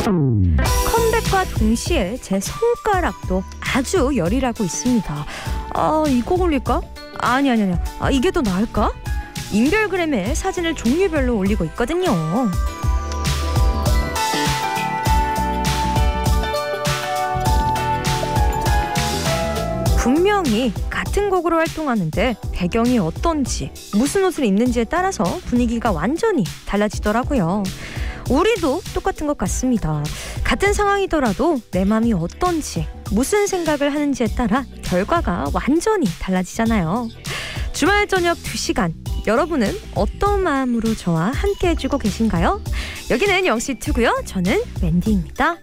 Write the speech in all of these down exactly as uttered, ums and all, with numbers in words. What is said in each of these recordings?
컴백과 동시에 제 손가락도 아주 열일하고 있습니다. 아, 이거 올릴까? 아니 아니 아니. 아, 이게 더 나을까? 인별그램에 사진을 종류별로 올리고 있거든요. 분명히 같은 곡으로 활동하는데 배경이 어떤지, 무슨 옷을 입는지에 따라서 분위기가 완전히 달라지더라고요. 우리도 똑같은 것 같습니다. 같은 상황이더라도 내 마음이 어떤지, 무슨 생각을 하는지에 따라 결과가 완전히 달라지잖아요. 주말 저녁 두 시간, 여러분은 어떤 마음으로 저와 함께 해주고 계신가요? 여기는 영시투고요. 저는 웬디입니다.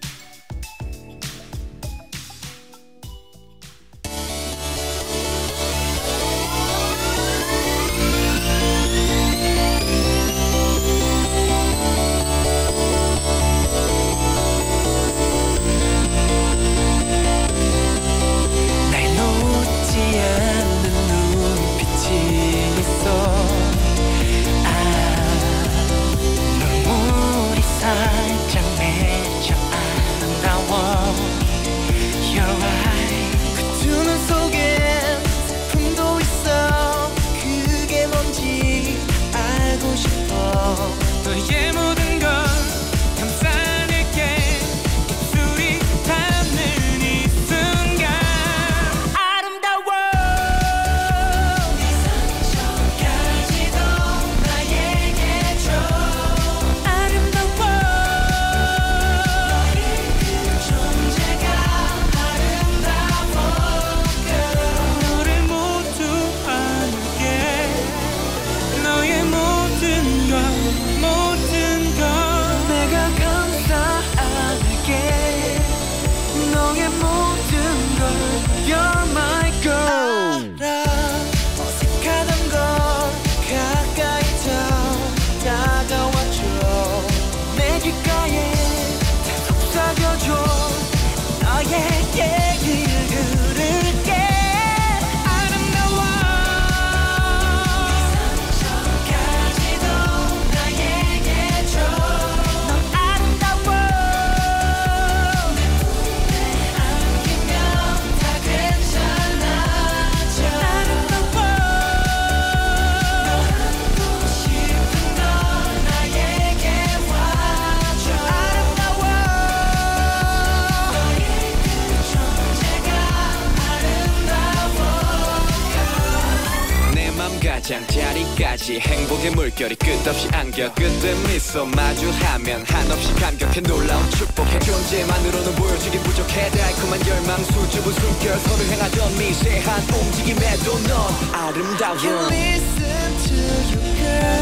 자리까지 행복의 물결이 끝없이 안겨 그때 미소 마주하면 한없이 감격해 놀라운 축복해 존재만으로는 보여주기 부족해 달콤한 열망 수줍은 숨결 서로 향하던 미세한 움직임에도 넌 아름다워 You listen to you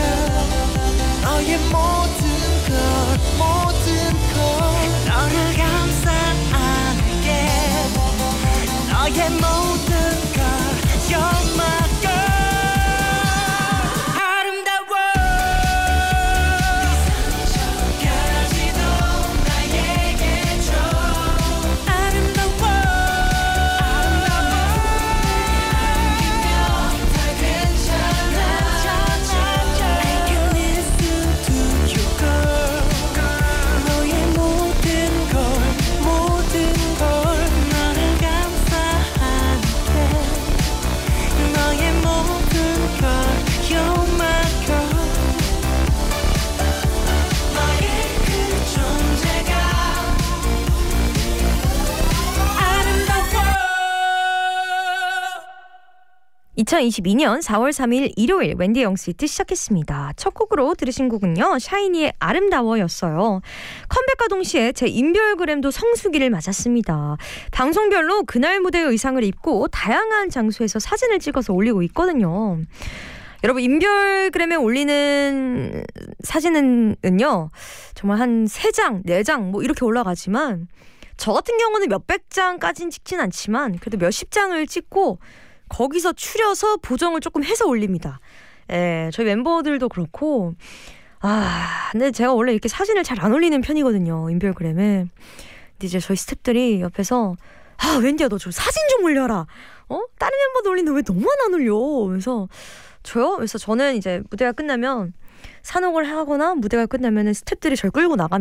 girl 너의 모든 걸 모든 걸 너를 감싸 안을게 너의 모든 걸 You're my girl 이천이십이 년 사월 삼일 일요일 웬디 영스위트 시작했습니다. 첫 곡으로 들으신 곡은요. 샤이니의 아름다워였어요. 컴백과 동시에 제 인별그램도 성수기를 맞았습니다. 방송별로 그날 무대의 의상을 입고 다양한 장소에서 사진을 찍어서 올리고 있거든요. 여러분 인별그램에 올리는 사진은요. 정말 한 세 장, 네 장 뭐 이렇게 올라가지만 저 같은 경우는 몇백 장까지는 찍진 않지만 그래도 몇십 장을 찍고 거기서 추려서 보정을 조금 해서 올립니다. 예, 저희 멤버들도 그렇고 아, 근데 제가 원래 이렇게 사진을 잘 안 올리는 편이거든요. 인별그램에. 근데 이제 저희 스태프들이 옆에서 아, 웬디야 너 좀 사진 좀 올려라. 어? 다른 멤버들 올리는데 왜 너만 안 올려? 그래서 저요? 그래서 저는 이제 무대가 끝나면 산옥을 하거나 무대가 끝나면 스태프들이 저를 끌고 나갑니다.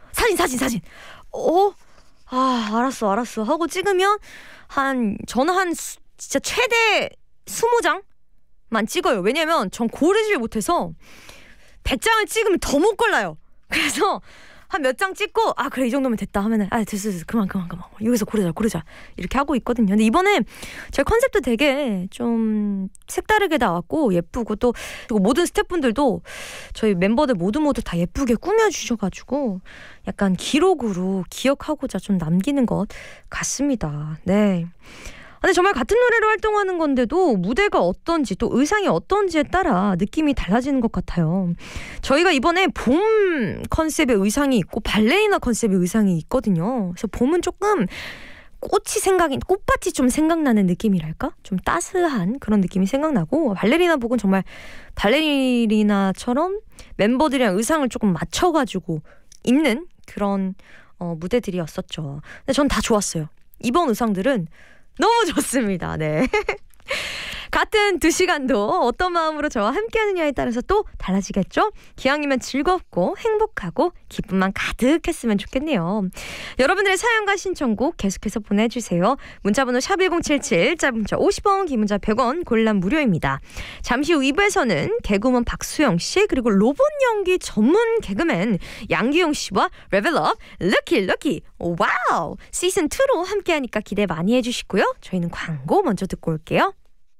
사진 사진 사진. 어? 아 알았어 알았어 하고 찍으면 한 저는 한 수, 진짜 최대 스무 장만 찍어요. 왜냐면 전 고르질 못해서 백 장을 찍으면 더 못 골라요. 그래서 한 몇 장 찍고 아 그래 이 정도면 됐다 하면은 아 됐어 됐어 그만 그만 그만 여기서 고르자 고르자 이렇게 하고 있거든요. 근데 이번에 제 컨셉도 되게 좀 색다르게 나왔고 예쁘고 또 그리고 모든 스태프분들도 저희 멤버들 모두 모두 다 예쁘게 꾸며주셔가지고 약간 기록으로 기억하고자 좀 남기는 것 같습니다. 네. 근데 정말 같은 노래로 활동하는 건데도 무대가 어떤지 또 의상이 어떤지에 따라 느낌이 달라지는 것 같아요. 저희가 이번에 봄 컨셉의 의상이 있고 발레리나 컨셉의 의상이 있거든요. 그래서 봄은 조금 꽃이 생각이 꽃밭이 좀 생각나는 느낌이랄까? 좀 따스한 그런 느낌이 생각나고 발레리나복은 정말 발레리나처럼 멤버들이랑 의상을 조금 맞춰가지고 입는 그런 어, 무대들이었었죠. 근데 전 다 좋았어요. 이번 의상들은 너무 좋습니다. 네. 같은 두 시간도 어떤 마음으로 저와 함께하느냐에 따라서 또 달라지겠죠? 기왕이면 즐겁고 행복하고 기쁨만 가득했으면 좋겠네요. 여러분들의 사연과 신청곡 계속해서 보내주세요. 문자번호 샵 일공칠칠, 짧은 문자 오십 원, 긴 문자 백 원, 골란 무료입니다. 잠시 후 이 부에서는 개그우먼 박수영씨 그리고 로봇 연기 전문 개그맨 양기용 씨와 레벨업 럭키 럭키 와우 시즌이로 함께하니까 기대 많이 해주시고요. 저희는 광고 먼저 듣고 올게요.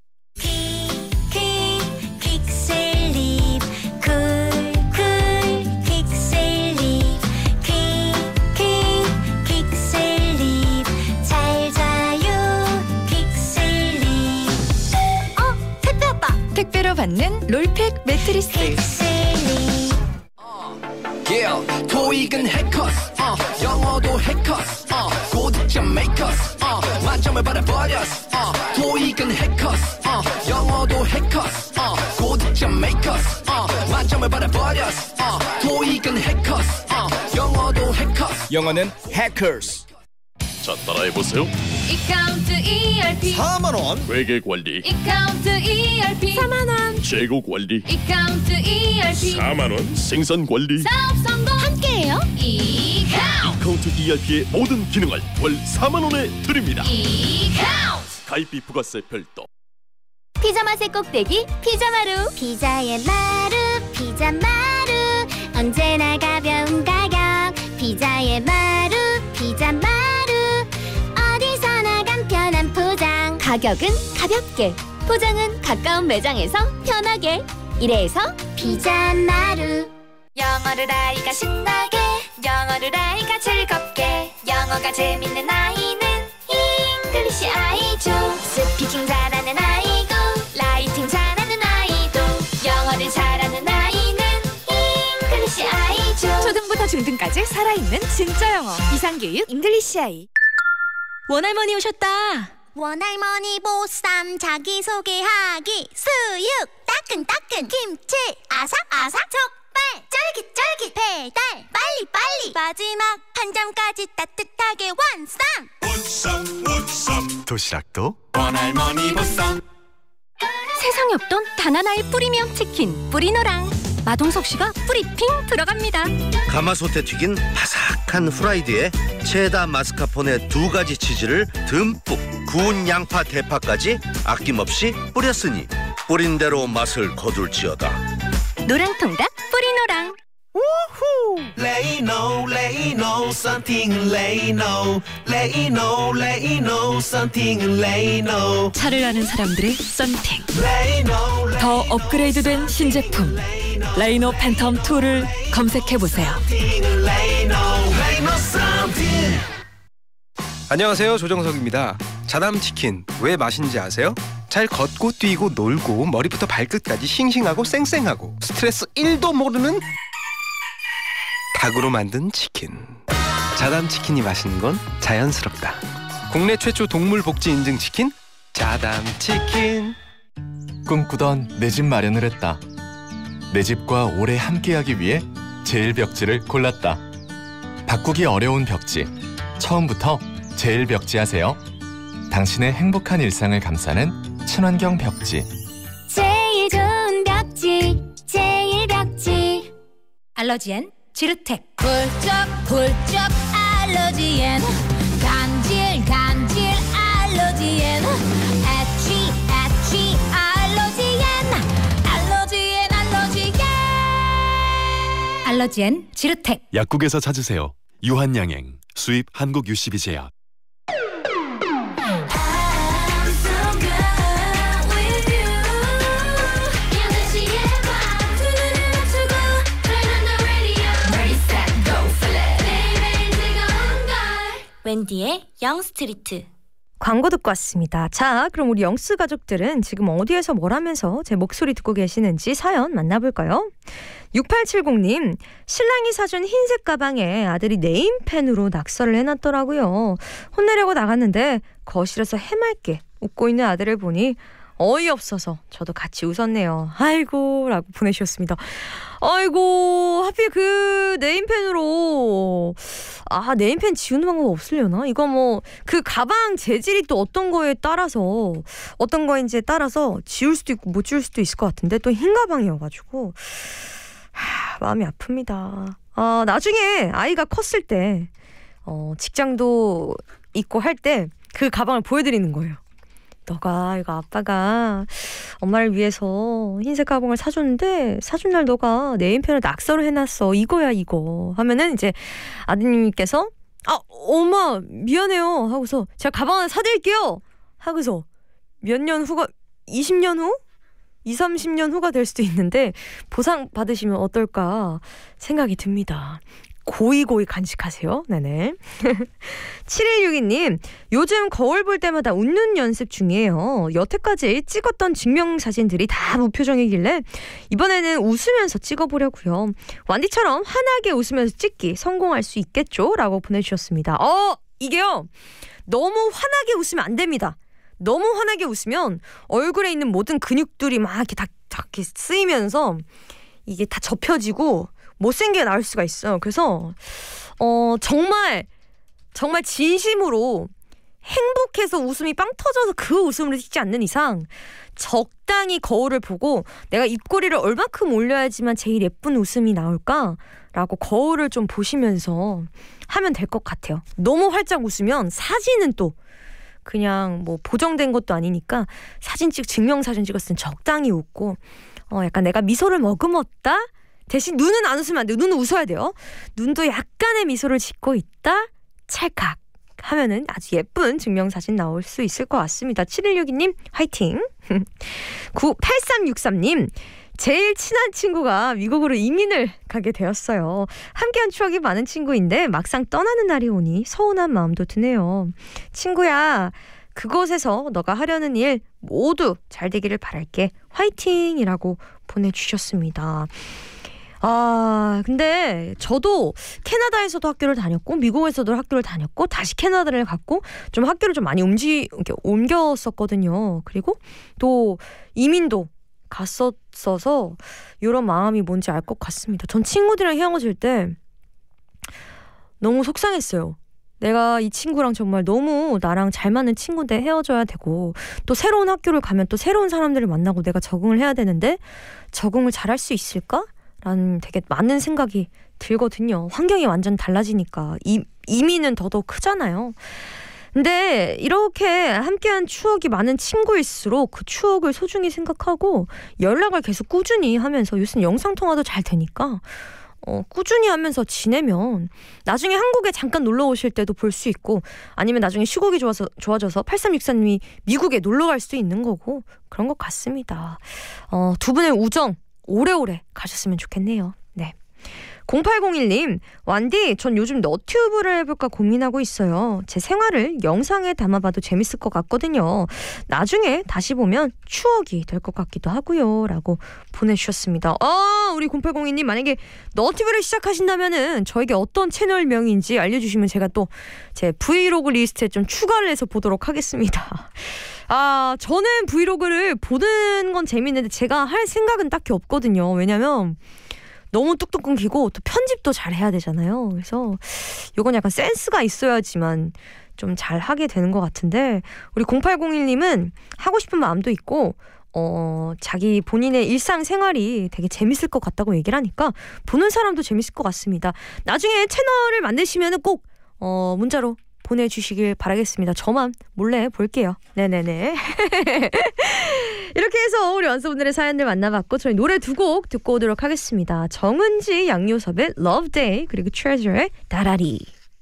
택배로 받는 롤팩 매트리스. Yeah, 토익은 해커스, uh, 영어도 해커스, uh, 고득점 메이커스, uh, 만점을 받아버렸어. uh, 토익은 해커스, uh, 영어도 해커스, uh, 고득점 메이커스, uh, 만점을 받아버렸어. uh, 토익은 해커스, uh, 영어도 해커스. 영어는 해커스. 자, 따라해보세요. 이카운트 이알피 사만 원. 회계관리. 이카운트 이알피 사만 원. 재고관리. 이카운트 이알피 사만 원. 생산관리. 사업 성공 함께해요. 이카운트 이카운트 이알피의 모든 기능을 월 사만 원에 드립니다. 이카운트. 가입비 부가세 별도. 피자 맛의 꼭대기 피자마루. 피자의 마루 피자마루 언제나 가벼운 가격 피자의 마루 피자마루 어디서나 간편한 포장 가격은 가볍게 포장은 가까운 매장에서 편하게 이래서 피자마루 영어를 아이가 신나게 영어를 아이가 즐겁게 영어가 재밌는 아이는 잉글리시 아이죠. 스피킹 잘하는 아이고 라이팅 잘하는 아이도 영어를 잘하는 아이는 잉글리시 아이죠. 초등부터 중등까지 살아있는 진짜 영어 비상교육 잉글리시 아이. 원할머니 오셨다. 원할머니 보쌈 자기소개하기 수육 따끈따끈 김치 아삭아삭 족발 쫄깃쫄깃 배달 빨리빨리 마지막 한 점까지 따뜻하게 완성 보쌈 보쌈. 도시락도 원할머니 보쌈. 세상에 없던 단 하나의 프리미엄 치킨 뿌리노랑 마동석 씨가 뿌리핑 들어갑니다. 가마솥에 튀긴 바삭한 후라이드에 체다 마스카포네 두 가지 치즈를 듬뿍 구운 양파 대파까지 아낌없이 뿌렸으니 뿌린 대로 맛을 거둘지어다. 노랑통닭 뿌리노랑. Lay no, lay no, something lay no, lay no, lay no, something lay no. 차를 아는 사람들의 썬팅. Lay no, lay 더 업그레이드된 신제품 레이노 팬텀 투를 검색해보세요. lay no, lay no, something. 안녕하세요, 조정석입니다. 자담치킨 왜 맛인지 아세요? 잘 걷고 뛰고 놀고 머리부터 발끝까지 싱싱하고 쌩쌩하고 스트레스 일도 모르는 닭으로 만든 치킨. 자담치킨이 맛있는 건 자연스럽다. 국내 최초 동물복지 인증 치킨 자담치킨. 꿈꾸던 내 집 마련을 했다. 내 집과 오래 함께하기 위해 제일벽지를 골랐다. 바꾸기 어려운 벽지, 처음부터 제일벽지 하세요. 당신의 행복한 일상을 감싸는 친환경 벽지. 제일 좋은 벽지 제일벽지 알러지엔 지르텍 훌쩍 훌쩍 알러지엔 간질 간질 알러지엔 애취 애취 알러지엔 알러지엔 알러지엔 알러지엔 지르텍. 약국에서 찾으세요. 유한양행 수입 한국유씨비제약. 웬디의 영스트리트. 광고 듣고 왔습니다. 자, 그럼 우리 영스 가족들은 지금 어디에서 뭘 하면서 제 목소리 듣고 계시는지 사연 만나볼까요? 육팔칠공님, 신랑이 사준 흰색 가방에 아들이 네임펜으로 낙서를 해놨더라고요. 혼내려고 나갔는데 거실에서 해맑게 웃고 있는 아들을 보니 어이없어서 저도 같이 웃었네요. 아이고 라고 보내주셨습니다. 아이고, 하필 그 네임펜으로. 아, 네임펜 지우는 방법 없으려나? 이거 뭐 그 가방 재질이 또 어떤 거에 따라서 어떤 거인지에 따라서 지울 수도 있고 못 지울 수도 있을 것 같은데, 또 흰 가방이어가지고 하, 마음이 아픕니다. 아, 나중에 아이가 컸을 때 어, 직장도 있고 할 때 그 가방을 보여드리는 거예요. 너가 이거 아빠가 엄마를 위해서 흰색 가방을 사줬는데 사준 날 너가 네임펜을 낙서를 해놨어. 이거야 이거. 하면은 이제 아드님께서 아 엄마 미안해요 하고서 제가 가방 하나 사드릴게요 하고서 몇 년 후가 이십 년 후? 이삼십 년 후가 될 수도 있는데 보상 받으시면 어떨까 생각이 듭니다. 고이고이 간직하세요. 네네. 칠일육이님, 요즘 거울 볼 때마다 웃는 연습 중이에요. 여태까지 찍었던 증명사진들이 다 무표정이길래 이번에는 웃으면서 찍어보려고요. 완디처럼 환하게 웃으면서 찍기 성공할 수 있겠죠? 라고 보내주셨습니다. 어, 이게요, 너무 환하게 웃으면 안 됩니다. 너무 환하게 웃으면 얼굴에 있는 모든 근육들이 막 이렇게 다, 다 이렇게 쓰이면서 이게 다 접혀지고 못생기게 나올 수가 있어요. 그래서 어 정말 정말 진심으로 행복해서 웃음이 빵 터져서 그 웃음을 찍지 않는 이상 적당히 거울을 보고 내가 입꼬리를 얼마큼 올려야지만 제일 예쁜 웃음이 나올까라고 거울을 좀 보시면서 하면 될 것 같아요. 너무 활짝 웃으면 사진은 또 그냥 뭐 보정된 것도 아니니까 사진 찍 증명사진 찍었을 땐 적당히 웃고 어 약간 내가 미소를 머금었다? 대신 눈은 안 웃으면 안 돼요. 눈은 웃어야 돼요. 눈도 약간의 미소를 짓고 있다. 찰칵 하면은 아주 예쁜 증명사진 나올 수 있을 것 같습니다. 칠일육이님 화이팅. 팔삼육삼님, 제일 친한 친구가 미국으로 이민을 가게 되었어요. 함께한 추억이 많은 친구인데 막상 떠나는 날이 오니 서운한 마음도 드네요. 친구야, 그곳에서 너가 하려는 일 모두 잘 되기를 바랄게. 화이팅이라고 보내주셨습니다. 아, 근데 저도 캐나다에서도 학교를 다녔고 미국에서도 학교를 다녔고 다시 캐나다를 갔고 좀 학교를 좀 많이 움직 이렇게 옮겼었거든요. 그리고 또 이민도 갔었어서 이런 마음이 뭔지 알 것 같습니다. 전 친구들이랑 헤어질 때 너무 속상했어요. 내가 이 친구랑 정말 너무 나랑 잘 맞는 친구인데 헤어져야 되고 또 새로운 학교를 가면 또 새로운 사람들을 만나고 내가 적응을 해야 되는데 적응을 잘할 수 있을까? 라는 되게 많은 생각이 들거든요. 환경이 완전 달라지니까 이, 이민은 더더욱 크잖아요. 근데 이렇게 함께한 추억이 많은 친구일수록 그 추억을 소중히 생각하고 연락을 계속 꾸준히 하면서 요새는 영상통화도 잘 되니까 어, 꾸준히 하면서 지내면 나중에 한국에 잠깐 놀러 오실 때도 볼 수 있고 아니면 나중에 시국이 좋아서, 좋아져서 팔삼육사님이 미국에 놀러 갈 수도 있는 거고 그런 것 같습니다. 어, 두 분의 우정 오래오래 가셨으면 좋겠네요. 네. 공팔공일님, 완디, 전 요즘 너튜브를 해볼까 고민하고 있어요. 제 생활을 영상에 담아봐도 재밌을 것 같거든요. 나중에 다시 보면 추억이 될 것 같기도 하고요. 라고 보내주셨습니다. 아, 우리 공팔공이님 만약에 너튜브를 시작하신다면은 저에게 어떤 채널명인지 알려주시면 제가 또 제 브이로그 리스트에 좀 추가를 해서 보도록 하겠습니다. 아, 저는 브이로그를 보는 건 재밌는데 제가 할 생각은 딱히 없거든요. 왜냐면 너무 뚝뚝 끊기고 또 편집도 잘 해야 되잖아요. 그래서 이건 약간 센스가 있어야지만 좀 잘 하게 되는 것 같은데 우리 공팔공일님은 하고 싶은 마음도 있고 어, 자기 본인의 일상생활이 되게 재밌을 것 같다고 얘기를 하니까 보는 사람도 재밌을 것 같습니다. 나중에 채널을 만드시면 꼭 어, 문자로 보내주시길 바라겠습니다. 저만 몰래 볼게요. 네네네. 이렇게 해서 우리 원서분들의 사연들 만나봤고 저희 노래 두 곡 듣고 오도록 하겠습니다. 정은지, 양요섭의 Love Day 그리고 Treasure의 다라리.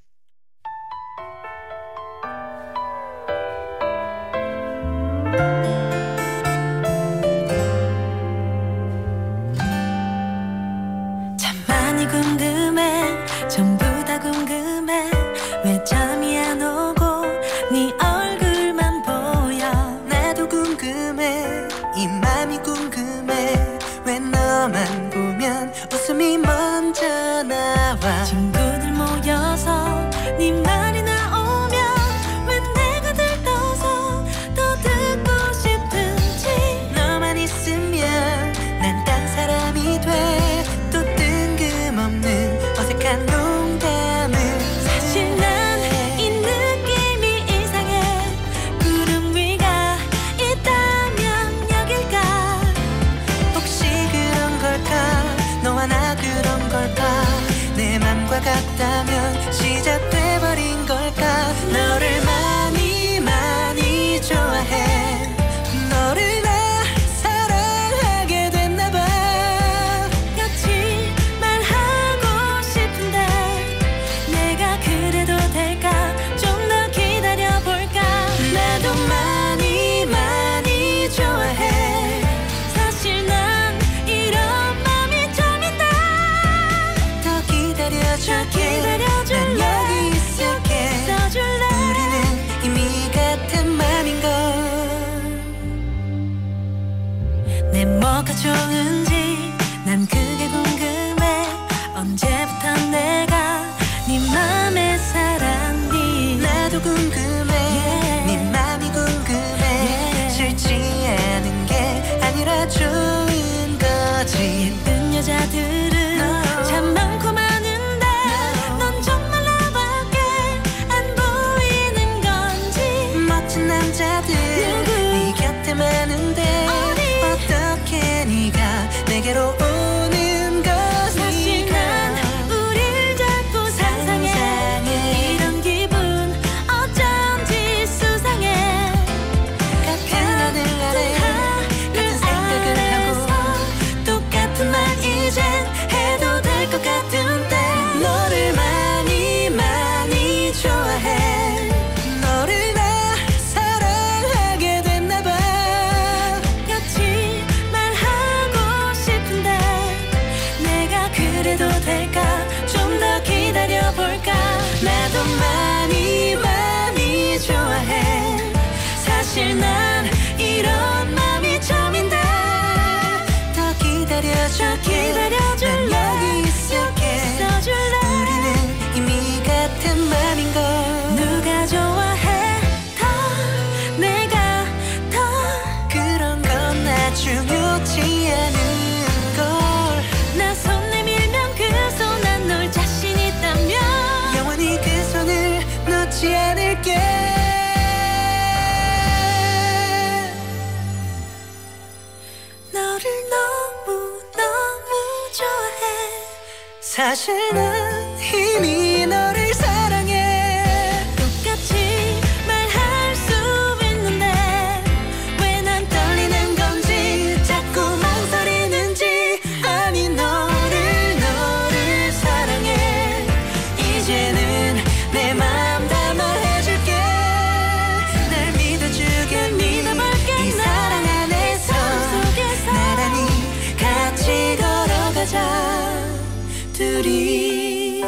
참 많이 궁금해 전부 다 궁금해 왜 잠이 안 오고 네 얼굴만 보여 나도 궁금해 이 맘이 궁금해 왜 너만 보면 웃음이 먼저 나와 친구들 모여서 네 말이 나오면 왜 내가 들떠서 더 듣고 싶은지 너만 있으면 난 딴 사람이 돼 또 뜬금없는 어색한 농담을 사실 난 이 느낌이 이상해 구름 위가 있다면 여길까 혹시 그런 걸까 너와 나 그런 걸까 내 맘과 같다면 시작돼버린 걸까 너를 많이 많이 좋아해 너를 나 사랑하게 됐나봐 같이 말하고 싶은데 내가 그래도 될까 좀 더 기다려볼까 나도 많이 많이 좋아해 사실 난 이런 맘이 좀 있다 더 기다려줄게 난 여기 있을게 우리는 이미 같은 맘인걸 내 뭐가 좋은지 난 그게 궁금해 언제부터 내가 네 맘에 살았니 나도 궁금해 네 맘이 궁금해 싫지 않은 게 아니라 좋은 거지 예쁜 여자들은 참 많고 많은데 넌 정말 나밖에 안 보이는 건지 멋진 남자들 네 곁에 많은데 어떻게 네가 내게로 오는 것일까 사실 난 우릴 자꾸 상상해 이런 기분 어쩐지 수상해 같은 하늘 아래 같은 생각을 하고 똑같은 말 이젠 해도 될 것 같은데 너를 많이 많이 좋아해 너를 나 사랑하게 됐나봐 같이 말하고 싶은데 내가 그래도 될까 좀 더 기다려볼까 나도 많이 많이 좋아해 사실 난 이런 맘이 처음인데 더 기다려줄게 난 여기 있을게 우리는 이미 같은 맘인걸 누가 좋아해 더 내가 더 그런 건 나 중요치 않은걸 나 손 내밀면 그 손 안 놓을 자신 있다면 영원히 그 손을 놓지 않을게 너를 너무 너무 좋아해 사실 난 이미 너를 사랑해 똑같이 말할 수 있는데 왜 난 떨리는 건지 자꾸 망설이는지 아니 너를 너를 사랑해 이제는 내 맘 다 말해줄게 날 믿어주게 믿어볼게 이 사랑 안에서 나란히 같이 걸어가자 둘이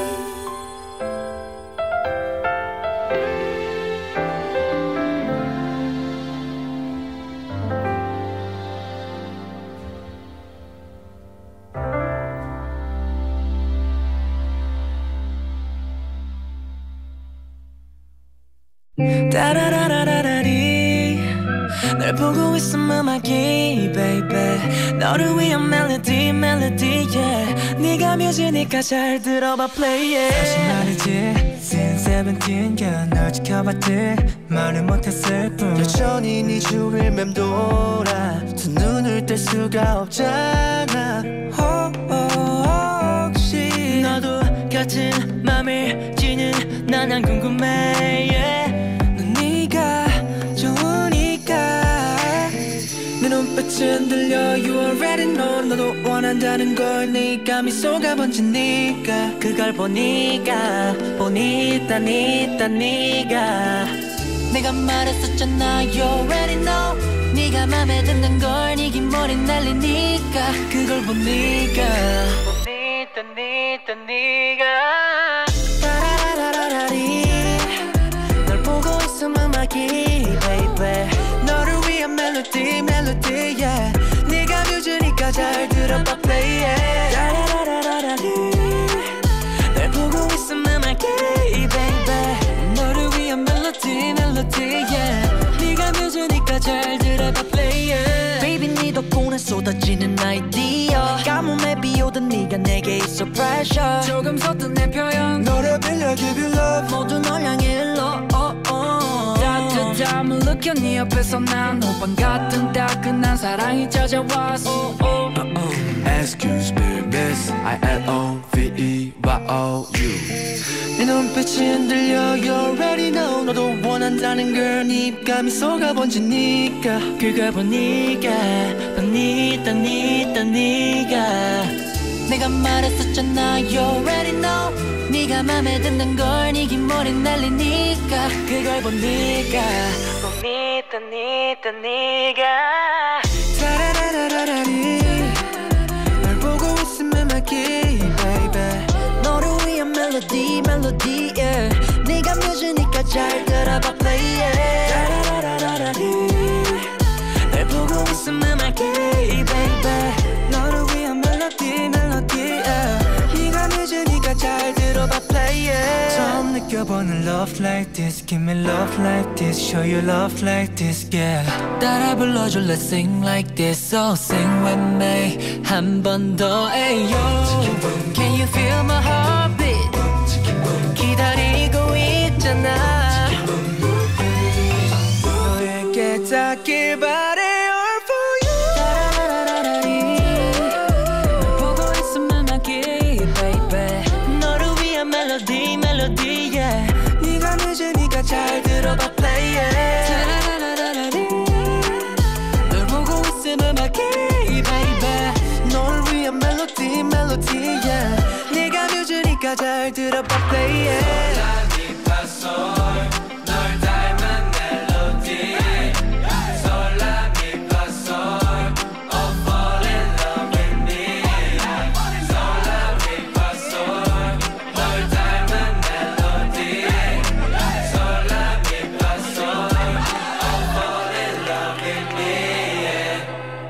따라라라라라리 널 보고 있음 음악이 baby 너를 위한 멜로디 멜로디 yeah 네가 뮤지니까 잘 들어봐 play it 다시 말이지 since seventeen girl 널 지켜봤지 말을 못했을 뿐 여전히 네 주위를 맴돌아 두 눈을 뗄 수가 없잖아 oh, oh, 혹시 너도 같은 맘일지는 난 안 궁금해 yeah. 넌 네가 좋으니까 내 눈빛은 들려 You already know 너도 원한다는 걸 네가 미소가 번지니까 그걸 보니까 보니까 니까 네가 내가 말했었잖아 You already know 네가 맘에 드는 걸 네긴 머리 날리니까 그걸 보니까 보니까 니까 네가 따라라라라리 널 보고 있음 음악이 baby 너를 위한 멜로디 멜로디 yeah 네가 뮤즈니까 잘 들어봐 play it 따라라라라리 널 보고 있음 음악이 baby 너를 위한 멜로디 멜로디 yeah 네가 뮤즈니까 잘 들어봐 play it baby 네 덕분에 쏟아지는 아이디어 가뭄에 비오던 네가 내게 있어 pressure 조금 섰던 내 표현 너를 빌려 give you love 모두 널 향해 일러 oh, oh. 따뜻함을 느껴 네 옆에서 난 호빵 같은 따끈한 사랑이 찾아왔어 oh, oh. Uh, uh. Excuse me miss I L O V E Y O U 네 눈빛이 흔들려 You already know 너도 원한다는 걸 네가 미소가 번지니까 그걸 보니까 보니까 니까 네가 내가 말했었잖아 You already know 네가 맘에 드는 걸 네긴 머리 날리니까 그걸 보니까 보니까 니까 네가 타라라라라리 널 보고 있음 음악이 baby 너를 위한 멜로디 멜로디 yeah 네가 뮤즈니까 잘 들어봐 play it 따라라라라리 널 보고 있음 음악이 baby 너를 위한 멜로디 멜로디 yeah 네가 뮤즈니까 잘 들어봐 play it 처음 느껴보는 love like this give me love like this show you love like this yeah 따라 불러줘 let's sing like this so sing with me 한 번 더 ayo can you feel my heartbeat 기다리고 있잖아 너에게 닿길 바래 all for you 널 보고 있음 음악이 baby 너를 위한 멜로디 멜로디 yeah 네가 늦으니까 잘 들어봐 play it 널 보고 있음 음악이 baby 너를 위한 멜로디 멜로디 yeah 네가 늦으니까 잘 들어봐 play it 널 닮은 멜로디 솔라미파솔 Oh fall in love with me 솔라미파솔 널 닮은 멜로디 솔라미파솔 Oh fall in love with me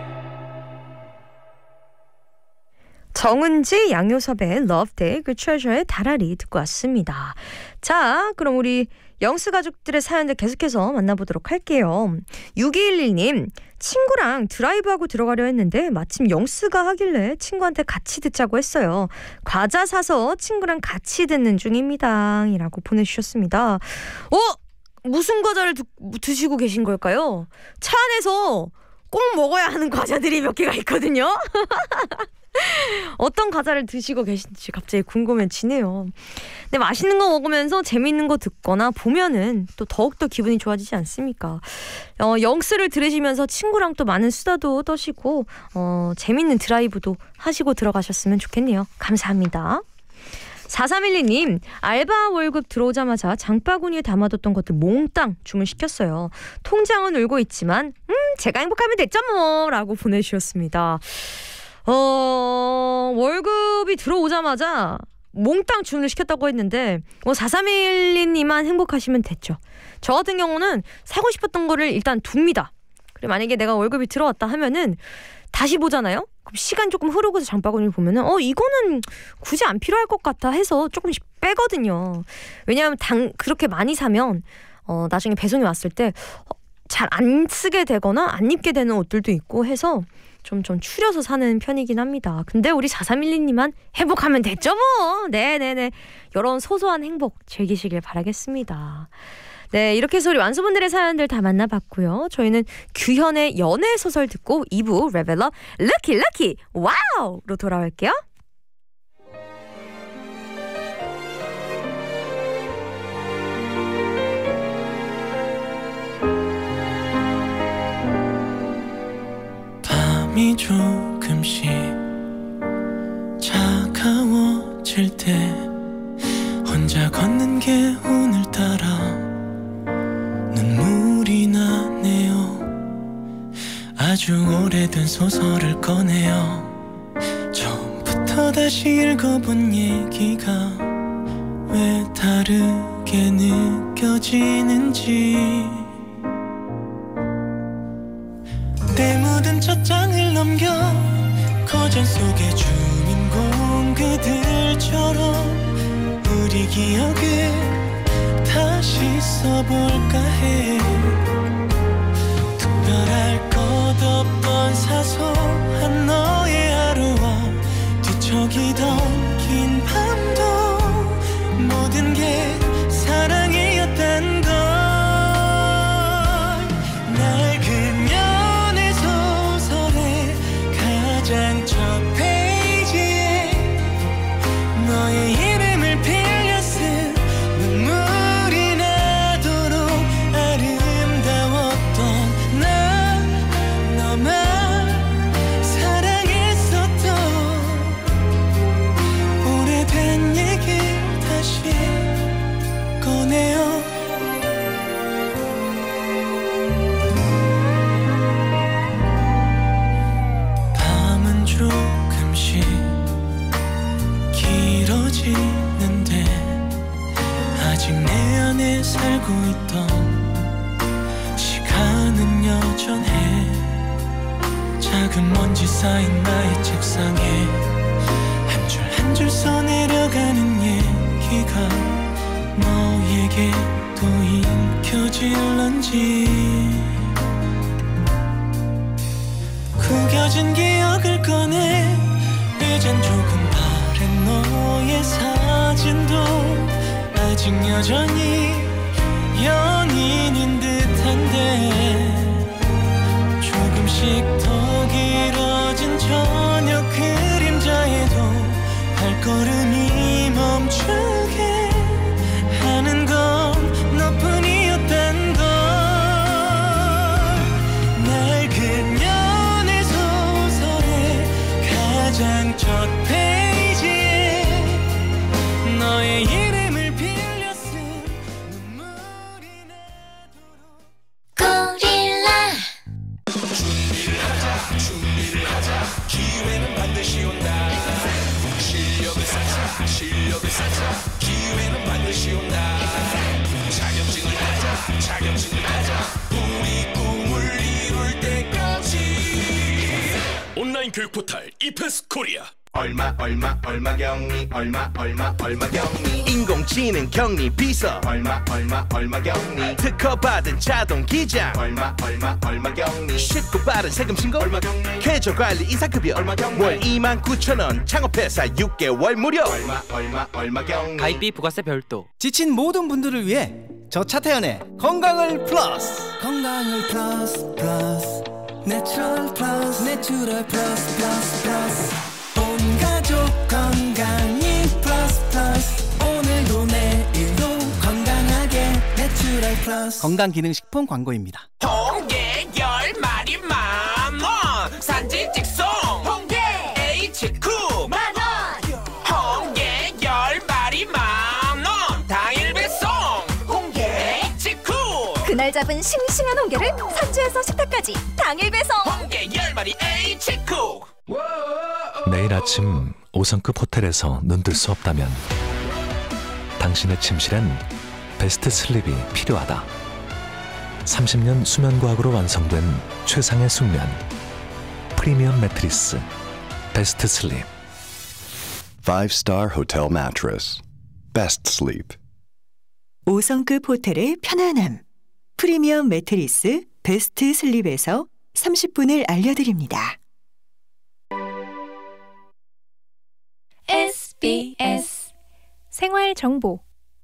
정은지, 양요섭의 Love Day, 그 트레저의 다라리 듣고 왔습니다. 자, 그럼 우리 영스 가족들의 사연들 계속해서 만나보도록 할게요. 육이일일 님, 친구랑 드라이브하고 들어가려 했는데 마침 영스가 하길래 친구한테 같이 듣자고 했어요. 과자 사서 친구랑 같이 듣는 중입니다. 이라고 보내주셨습니다. 어? 무슨 과자를 드, 드시고 계신 걸까요? 차 안에서 꼭 먹어야 하는 과자들이 몇 개가 있거든요. 어떤 과자를 드시고 계신지 갑자기 궁금해지네요. 근데 맛있는 거 먹으면서 재미있는 거 듣거나 보면은 또 더욱더 기분이 좋아지지 않습니까? 어, 영스를 들으시면서 친구랑 또 많은 수다도 떠시고 어, 재미있는 드라이브도 하시고 들어가셨으면 좋겠네요. 감사합니다. 사삼일이 님, 알바 월급 들어오자마자 장바구니에 담아뒀던 것들 몽땅 주문시켰어요. 통장은 울고 있지만 음 제가 행복하면 됐죠 뭐 라고 보내주셨습니다. 어, 월급이 들어오자마자 몽땅 주문을 시켰다고 했는데 뭐 사삼일이 님만 행복하시면 됐죠. 저 같은 경우는 사고 싶었던 거를 일단 둡니다. 그리고 만약에 내가 월급이 들어왔다 하면은 다시 보잖아요. 그럼 시간 조금 흐르고서 장바구니를 보면은 어 이거는 굳이 안 필요할 것 같아 해서 조금씩 빼거든요. 왜냐하면 당 그렇게 많이 사면 어 나중에 배송이 왔을 때 어, 잘 안 쓰게 되거나 안 입게 되는 옷들도 있고 해서 좀, 좀 추려서 사는 편이긴 합니다. 근데 우리 사삼일이님만 행복하면 됐죠 뭐. 네네네. 이런 소소한 행복 즐기시길 바라겠습니다. 네, 이렇게 해서 우리 완수분들의 사연들 다 만나봤고요. 저희는 규현의 연애 소설 듣고 이 부 레벨러 럭키 럭키 와우로 돌아올게요. 밤이 조금씩 차가워질 때 혼자 걷는 게 오늘따라 눈물이 나네요. 아주 오래된 소설을 꺼내요. 처음부터 다시 읽어본 얘기가 왜 다르게 느껴지는지 때 묻은 첫 장을 넘겨 거전 속의 주인공 그들처럼 우리 기억을 다시 써볼까 해. 특별할 것 없던 사소한 너의 하루와 뒤척이던 긴 밤도 모든 게 사랑이었단 걸. 낡은 연애 소설의 가장 첫 페이지에 너의 이름을 빌려 쓴 눈물 밤은 조금씩 길어지는데 아직 내 안에 살고 있던 시간은 여전해. 작은 먼지 쌓인 나의 책상에 한 줄 한 줄 써내려가는 얘기가 너에게도 읽혀질런지. 구겨진 기억을 꺼내 이젠 조금 다른 너의 사진도 아직 여전히 연인인 듯한데 조금씩 더 길어진 저녁 그림자에도 발걸음이 멈추게 하는 건 너뿐이었단 걸. 낡은 연애 소설의 가장 첫 페이지에 너의 이름을 빌려 쓴 눈물이 나도록. 고릴라 준비를 하자 준비를 하자 기회는 반드시 온다. 실력을 쌓자 실력을 쌓자 기회는 반드시 온다. 자격증을 따자 자격증을 따자 우리 꿈을 이룰 때까지. 온라인 교육 포털 이패스 코리아. 얼마 얼마 얼마 경리 얼마 얼마 얼마 경리. 인공지능 경리 비서 얼마 얼마 얼마 경리. 특허 받은 자동 기장 얼마 얼마 얼마 경리. 쉽고 빠른 세금 신고 얼마 경리. 계좌 관리 이사급여 얼마 경리. 월 이만 구천 원 창업회사 육 개월 무료 얼마 얼마 얼마 경리. 가입비 부가세 별도. 지친 모든 분들을 위해 저 차태현의 건강을 플러스. 건강을 플러스 플러스 내추럴 플러스 내추럴 플러스 플러스 플러스 온 가족 건강이 플러스 플러스 오늘도 내일도 건강하게 내추럴 플러스. 건강기능식품 광고입니다. 홍게 열 마리 만원 산지 직송 홍게 에이치구 만원. 홍게 열 마리 만원 당일 배송 홍게 에이치구. 그날 잡은 싱싱한 홍게를 산지에서 식탁까지 당일 배송. 홍게 열 마리 에이치구. 내일 아침 오 성급 호텔에서 눈뜰 수 없다면 당신의 침실엔 베스트 슬립이 필요하다. 삼십 년 수면과학으로 완성된 최상의 숙면 프리미엄 매트리스 베스트 슬립. Five Star Hotel Mattress Best Sleep. 오 성급 호텔의 편안함 프리미엄 매트리스 베스트 슬립에서 삼십 분을 알려드립니다. 에스비에스 생활정보.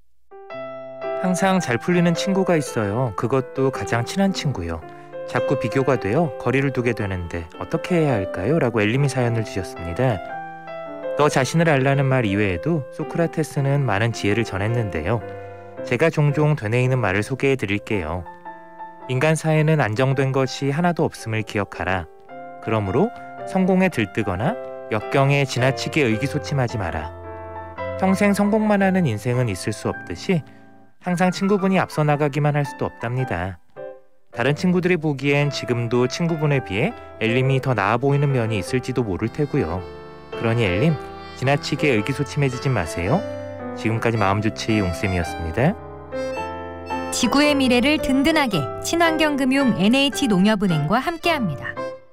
항상 잘 풀리는 친구가 있어요. 그것도 가장 친한 친구요. 자꾸 비교가 되어 거리를 두게 되는데 어떻게 해야 할까요? 라고 엘림이 사연을 주셨습니다. 너 자신을 알라는 말 이외에도 소크라테스는 많은 지혜를 전했는데요. 제가 종종 되뇌이는 말을 소개해 드릴게요. 인간 사회는 안정된 것이 하나도 없음을 기억하라. 그러므로 성공에 들뜨거나 역경에 지나치게 의기소침하지 마라. 평생 성공만 하는 인생은 있을 수 없듯이 항상 친구분이 앞서 나가기만 할 수도 없답니다. 다른 친구들이 보기엔 지금도 친구분에 비해 엘림이 더 나아 보이는 면이 있을지도 모를 테고요. 그러니 엘림, 지나치게 의기소침해지지 마세요. 지금까지 마음좋지 용쌤이었습니다. 지구의 미래를 든든하게 친환경금융 엔에이치농협은행과 함께합니다.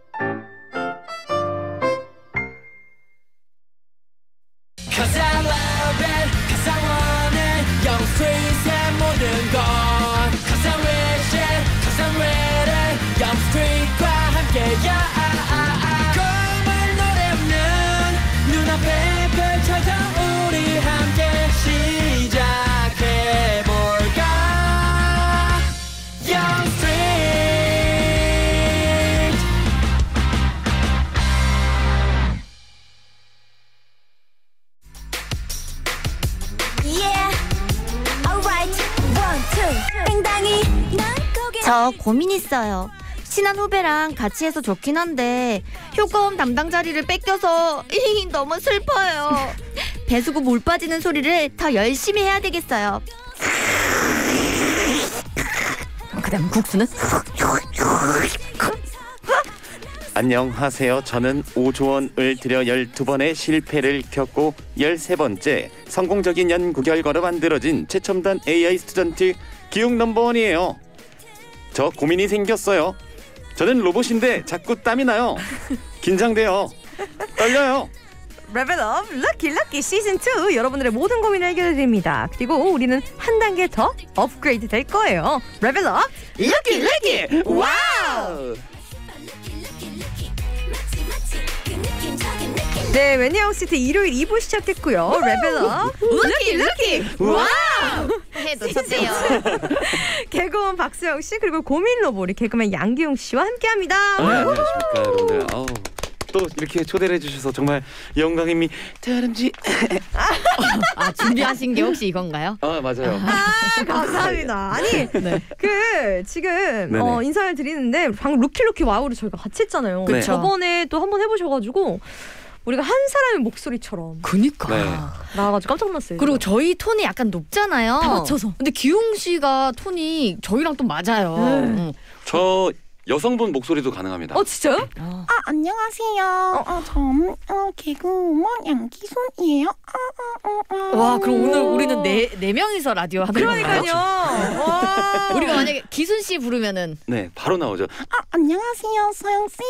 Cause I love it, cause I want it 영스트리트의 모든 것 Cause I wish it, cause I'm ready 영스트리트과 함께야 꿈을 노래는 눈앞에 펼쳐져 우리 함께 시작해볼까 영스트리트 저 고민 있어요. 친한 후배랑 같이 해서 좋긴 한데 효과음 담당 자리를 뺏겨서 너무 슬퍼요. 배수구 물 빠지는 소리를 더 열심히 해야 되겠어요. 그 다음 국수는? 안녕하세요. 저는 오 조 원을 들여 열두 번의 실패를 겪고 열세 번째 성공적인 연구 결과로 만들어진 최첨단 에이아이 스튜던트 기욱 넘버원이에요. 저 고민이 생겼어요. 저는 로봇인데 자꾸 땀이 나요. 긴장돼요. 떨려요. 레벨업 럭키 럭키 시즌 투 여러분들의 모든 고민을 해결해드립니다. 그리고 우리는 한 단계 더 업그레이드 될 거예요. 레벨업 럭키 럭키 와우. 네, 웬디형시티 일요일 이 부 시작했고요. 레벨업 럭키 럭키 와우 해 놓쳤대요. 개그우먼 박수영 씨 그리고 고민 로봇 개그맨 양기용 씨와 함께합니다. 아, 안녕하십니까 여러분들. 아우, 또 이렇게 초대를 해주셔서 정말 영광입니다. 다름쥐. 아, 준비하신 게 혹시 이건가요? 아, 맞아요. 아, 감사합니다. 아니 네. 그 지금 어, 인사를 드리는데 방금 루키루키 와우를 저희가 같이 했잖아요. 네. 저번에 또 한번 해보셔가지고 우리가 한 사람의 목소리처럼 그니까 네. 나와가지고 깜짝 놀랐어요. 그리고 저희 톤이 약간 높잖아요. 다 맞춰서. 근데 기용 씨가 톤이 저희랑 또 맞아요. 네. 응. 저 여성분 목소리도 가능합니다. 어 진짜요? 아 안녕하세요. 어, 저는 어, 개그우먼 양기순이에요. 어, 어, 어, 어. 와, 그럼 오늘 우리는 네, 네 명이서 라디오 하는 건가요? 그러니까요. 우리가 만약에 기순 씨 부르면은 네, 바로 나오죠. 아 안녕하세요 서영 씨.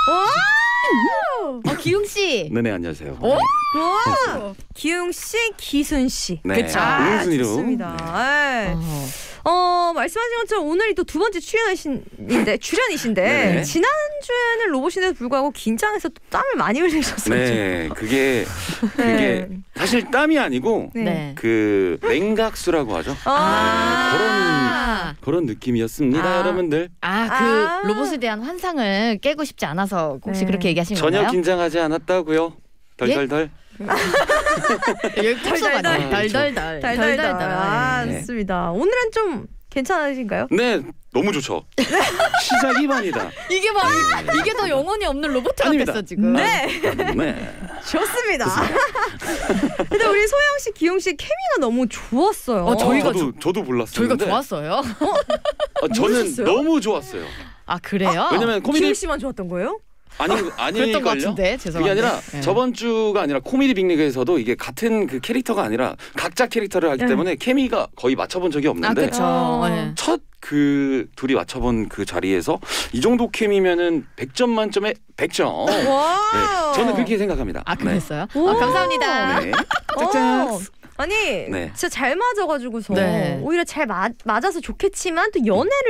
어, 기용 씨. 네네, 안녕하세요. 어? 와 기웅 씨, 기순 씨. 네, 그쵸? 아, 우선순위로. 좋습니다. 네. 어. 어 말씀하신 것처럼 오늘이 또 두 번째 출연이신데 출연이신데 네. 지난 주에는 로봇인데도 불구하고 긴장해서 또 땀을 많이 흘리셨어요. 네, 그게 그게 네. 사실 땀이 아니고 네. 그 냉각수라고 하죠. 아~ 네, 그런 그런 느낌이었습니다, 아. 여러분들. 아, 그 아. 로봇에 대한 환상을 깨고 싶지 않아서 혹시 네. 그렇게 얘기하신 전혀 건가요? 긴장하지 않았다고요. 덜덜덜. 여기 톡소가 덜덜덜. 네. 덜덜덜. 달달달. 아, 네. 좋습니다. 오늘은 좀 괜찮으신가요? 네, 너무 좋죠. 시작이 반이다. 이게 막 이게 더 영혼이 없는 로봇 같았어 지금. 네. 네. 좋습니다. 근데 우리 소영 씨, 기용 씨 케미가 너무 좋았어요. 어, 저희가 저도 저도 몰랐어요. 저희가 좋았어요. 어, 저는 모르셨어요? 너무 좋았어요. 아, 그래요? 왜냐면 코미디 기용 씨만 좋았던 거예요? 아니 그랬던 것 아닐걸요? 같은데 죄송한데. 그게 아니라 네. 저번 주가 아니라 코미디 빅리그에서도 이게 같은 그 캐릭터가 아니라 각자 캐릭터를 하기 네. 때문에 케미가 거의 맞춰본 적이 아, 없는데 그렇죠. 어. 네. 첫 그 둘이 맞춰본 그 자리에서 이 정도 케미면은 백 점 만점에 백 점. 와. 네, 저는 그렇게 생각합니다. 아, 그랬어요? 오. 아, 감사합니다. 네. 어. 아니 네. 진짜 잘 맞아가지고서 네. 오히려 잘 마, 맞아서 좋겠지만 또 연애를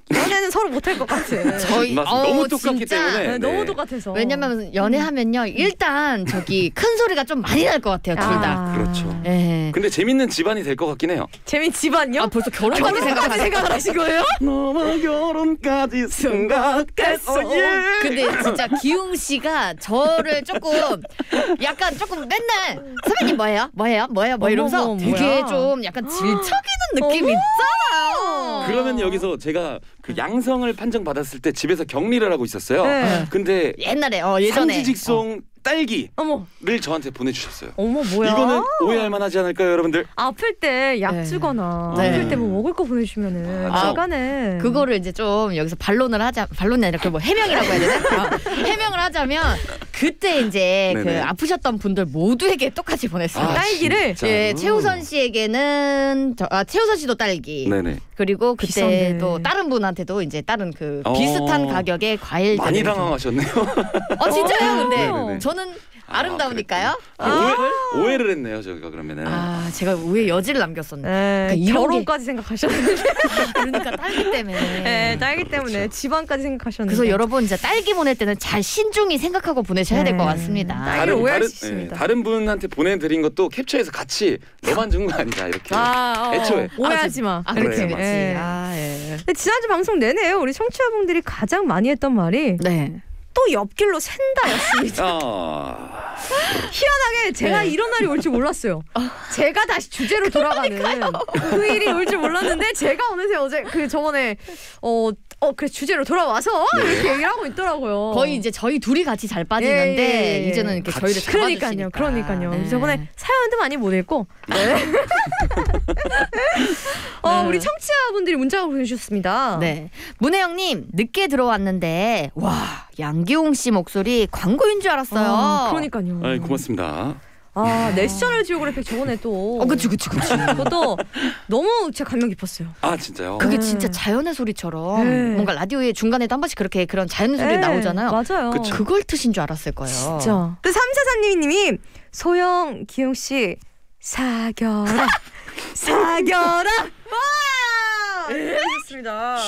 연애는 서로 못할 것 같아. 저희 맞, 어, 너무 똑같기 진짜? 때문에 네, 너무 똑같아서. 왜냐면 연애하면요 일단 저기 큰 소리가 좀 많이 날 것 같아요 둘 다. 아, 그렇죠. 네. 근데 재밌는 집안이 될 것 같긴 해요. 재밌 집안요? 아 벌써 결혼까지 생각하시, 생각을 하신 거예요? 너무 결혼까지 생각했어. 예. 근데 진짜 기웅 씨가 저를 조금 약간 조금 맨날 선배님 뭐예요? 뭐예요? 뭐예요? 뭐 이러면서 어머, 되게 뭐야. 좀 약간 질척이는 느낌이 있잖아요. 그러면 여기서 제가 그 양성을 판정받았을 때 집에서 격리를 하고 있었어요. 네. 근데 옛날에 어 예전에 삼지직송 어. 딸기를 어머. 저한테 보내주셨어요. 어머 뭐야? 이거는 오해할 만하지 않을까요, 여러분들? 아플 때 약 네. 주거나 네. 아플 때 뭐 먹을 거 보내주면은 아, 나가네. 그거를 이제 좀 여기서 반론을 하자 반론이 아니라 그 뭐 해명이라고 해야 되나? 어, 해명을 하자면 그때 이제 그 네네. 아프셨던 분들 모두에게 똑같이 보냈어요. 아, 딸기를 진짜로? 예, 최우선 씨에게는 저, 아, 최우선 씨도 딸기. 네네. 그리고 그때 비싼데. 또 다른 분한테도 이제 다른 그 어. 비슷한 가격의 과일 많이 좀- 당황하셨네요. 어 진짜요? 근데 네네네. 저는 아름다우니까요. 아, 오해, 오해를 했네요, 저희가 그러면은. 아 제가 오해 여지를 남겼었네. 네, 그러니까 이런 결혼까지 생각하셨는데. 그러니까 딸기 때문에. 네, 딸기 때문에 집안까지 생각하셨는데. 그래서 여러분 이제 딸기 보낼 때는 잘 신중히 생각하고 보내셔야 될 것 네. 같습니다. 딸기를 다른, 오해할 다른, 수 있습니다. 예, 다른 분한테 보내드린 것도 캡처해서 같이 너만 준 거 아니다 이렇게. 아, 어, 애초에. 오해하지 마. 아, 그렇지, 그렇지, 그렇지. 그렇지. 예. 아, 예. 근데 지난주 방송 내내요 우리 청취자분들이 가장 많이 했던 말이 네. 또 옆길로 샌다였습니다. 아... 희한하게 제가 네. 이런 날이 올 줄 몰랐어요. 제가 다시 주제로 돌아가는 그 일이 올 줄 몰랐는데 제가 어느새 어제 그 저번에 어 어 그 주제로 돌아와서 네. 이렇게 얘기를 하고 있더라고요. 거의 이제 저희 둘이 같이 잘 빠지는데 예, 예, 예. 이제는 이렇게 저희를 그러니까요, 잡아주시니까. 그러니까요. 네. 저번에 사연도 많이 못 읽고. 네. 어 우리 청취자분들이 문자가 보내주셨습니다. 네. 문혜영님 늦게 들어왔는데 와 양기홍 씨 목소리 광고인 줄 알았어요. 아, 그러니까요. 아이, 고맙습니다. 아 내셔널 지오그래픽 저번에 또. 어, 그치, 그치, 그치. 그것도 너무 제가 감명 깊었어요. 아 진짜요? 그게 네. 진짜 자연의 소리처럼 네. 뭔가 라디오에 중간에도 한 번씩 그렇게 그런 자연의 소리 네, 나오잖아요. 맞아요. 그쵸. 그걸 트신 줄 알았을 거예요. 진짜. 그 삼사사님이 소영 기용 씨 사겨라 사겨라. 와! 네, 좋습니다.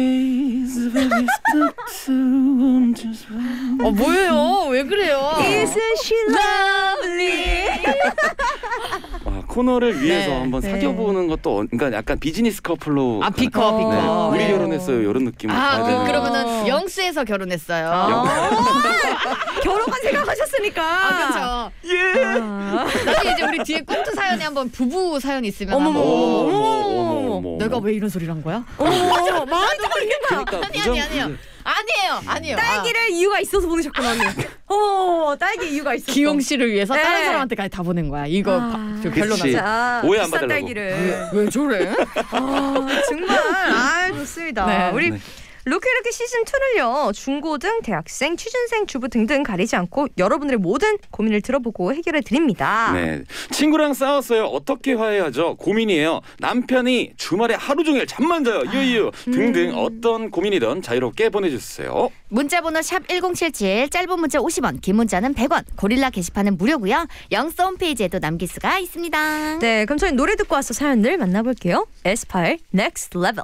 어 뭐예요? 왜 그래요? Isn't she lovely? 아, 코너를 위해서 네. 한번 네. 사귀어보는 것도 어- 그러니까 약간 비즈니스 커플로. 아 가는- 비커 비커. 네. 우리 네. 결혼했어요 이런 느낌으로 아 가야 그, 되는. 그러면은 영수에서 결혼했어요. 아, 결혼만 생각하셨으니까. 아 그렇죠. 예. 아. 나중에 이제 우리 뒤에 꽁트 사연에 한번 부부 사연 있으면 어머머. 한번. 어머, 어머, 내가 왜 이런 소리를 한 거야? 어머, 많이 모르겠다. 그러니까 아니 부정- 아니 아니요. 아니에요. 아니에요. 딸기를 이유가 있어서 보내셨구나. 언니. 어, 딸기 이유가 있었어. 기용 씨를 위해서 네. 다른 사람한테까지 다 보낸 거야. 이거 아. 바, 저 결론 그치. 나자. 자, 오해 안 비싼 받으려고. 딸기를. 왜 저래? 아, 정말. 아, 좋습니다. 네. 우리 네. 루키루키 시즌이를요. 중고등, 대학생, 취준생, 주부 등등 가리지 않고 여러분들의 모든 고민을 들어보고 해결해 드립니다. 네. 친구랑 싸웠어요. 어떻게 화해하죠? 고민이에요. 남편이 주말에 하루 종일 잠만 자요. 유유 등등 어떤 고민이든 자유롭게 보내주세요. 문자번호 샵 일공칠칠 짧은 문자 오십 원 긴 문자는 백 원 고릴라 게시판은 무료고요. 영스 홈페이지에도 남길 수가 있습니다. 네, 그럼 저희 노래 듣고 와서 사연들 만나볼게요. 에스파의 Next Level.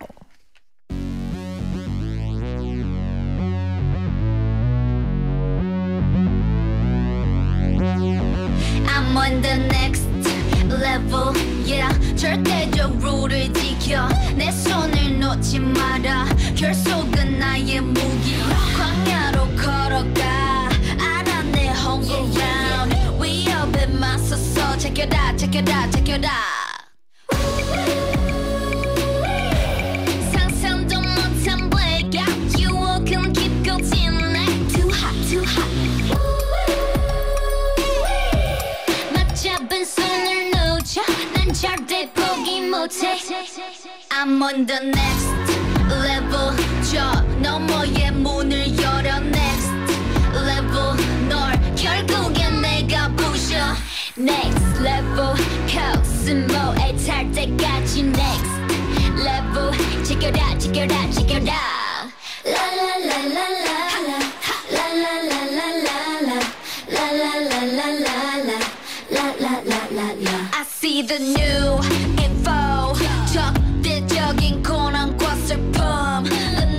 I'm on the next level, yeah. 절대적으로를 지켜 내 손을 놓지 마라. 결속은 나의 무기. 광야로 걸어가 알아 내 home ground. 위협에 맞서서 제껴라 제껴라 제껴라. 상상도 못한 blackout. 유혹은 깊고 진해. Too hot, too hot. 잡은 손을 놓자 난 절대 포기 못해. I'm on the next level. 저 너머의 문을 열어. Next level. 널 결국엔 내가 부셔. Next level. 코스모에 탈 때까지 Next level. 지켜라 지켜라 지켜라. 라라라라라 라라라라라 라라라라라 I see the new info. 적대적인 고난과 슬픔. The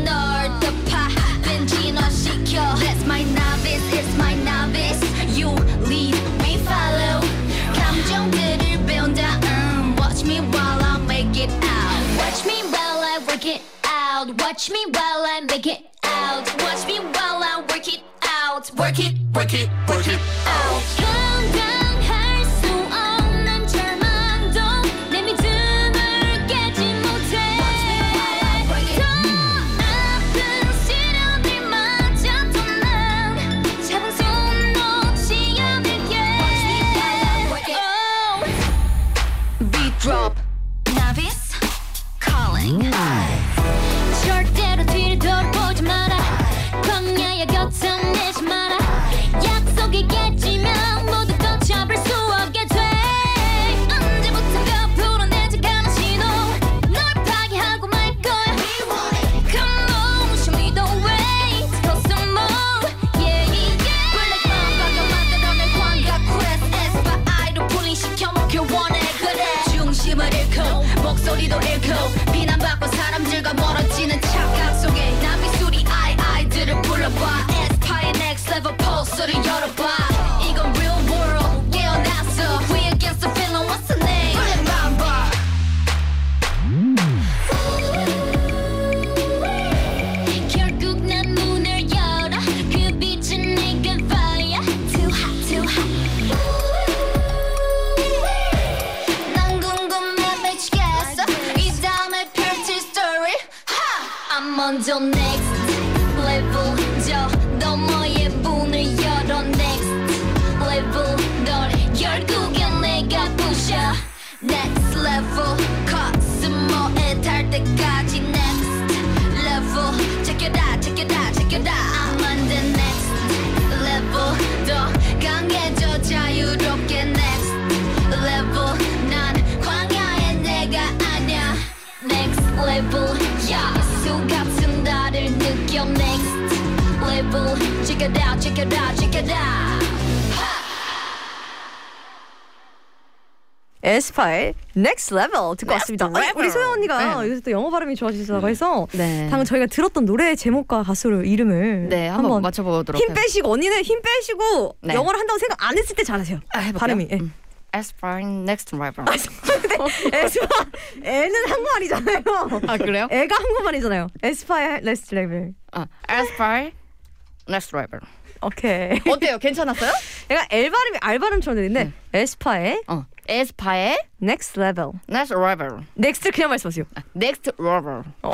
work it out. Watch me while I make it out. Watch me while I work it out. Work it, work it, work it out. 감당할 수 없는 절망도 내 믿음을 깨지 못해. 더 아픈 시련들마저도 난 잡은 손 놓지 않을게. Oh. Beat drop. Novice calling. 절대로 뒤를 돌아보지 마라. 광야의 곁을 내지 마라. 약속이 깨지면 모두 걷잡을 수 없게 돼. 언제부턴가 불어내지 않은 신호. 널 파괴하고 말 거야. Come on, show me the way to go some more. Yeah, yeah. We're like 맘바가 만들어낸 광각 quest. 에스파이로 분리시켜 먹길 원해. 그래 중심을 잃고 목소리도 잃고 비난받고 사람들과 멀어지는 착각 속에 난 미술이 아이 아이들을 불러봐. 에스파의 next level pulse를 열어봐. 이건 real world 깨어났어. We against the feeling. What's the name? Bullet Mamba. 결국 난 문을 열어. 그 빛은 네가 fire. Too hot, too hot. 난 궁금해 미치겠어. 이 다음에 펼칠 story. I'm 먼저 next level. 저 너머의 문을 열어. next level. 널 결국엔 내가 부셔. next level. 코스모에 달 때까지 next level. Check it out, check it out, check it out. I'm on the next level. 더 강해져 자유롭게 next level. 난 광야의 내가 아냐. next level. 야수 같은 나를 느껴 next level. Check it out, check it out, check it out. 에스파의 Next Level 듣고 왔습니다. 아니, Level. 우리 소영 언니가 네. 여기서 또 영어 발음이 좋아지셔서 해서 네. 방금 저희가 들었던 노래 제목과 가수 이름을 네, 한번, 한번 맞춰보도록 힘 빼시고 언니는 힘 빼시고 네. 영어를 한다고 생각 안 했을 때 잘하세요. 아, 해볼게요. 발음이. 예. Aspire next level. 에스파 애는 한국말이잖아요. 아 그래요? 애가 한국말이잖아요. 에스파의 Next Level. 아, Aspire next level. 오케이. 어때요? 괜찮았어요? 내가 엘 발음이 알 발음처럼 들리는데 에스파의 어, 에스파의 Next Level. next level. 넥스트 그냥 말씀하세요. next level. 어,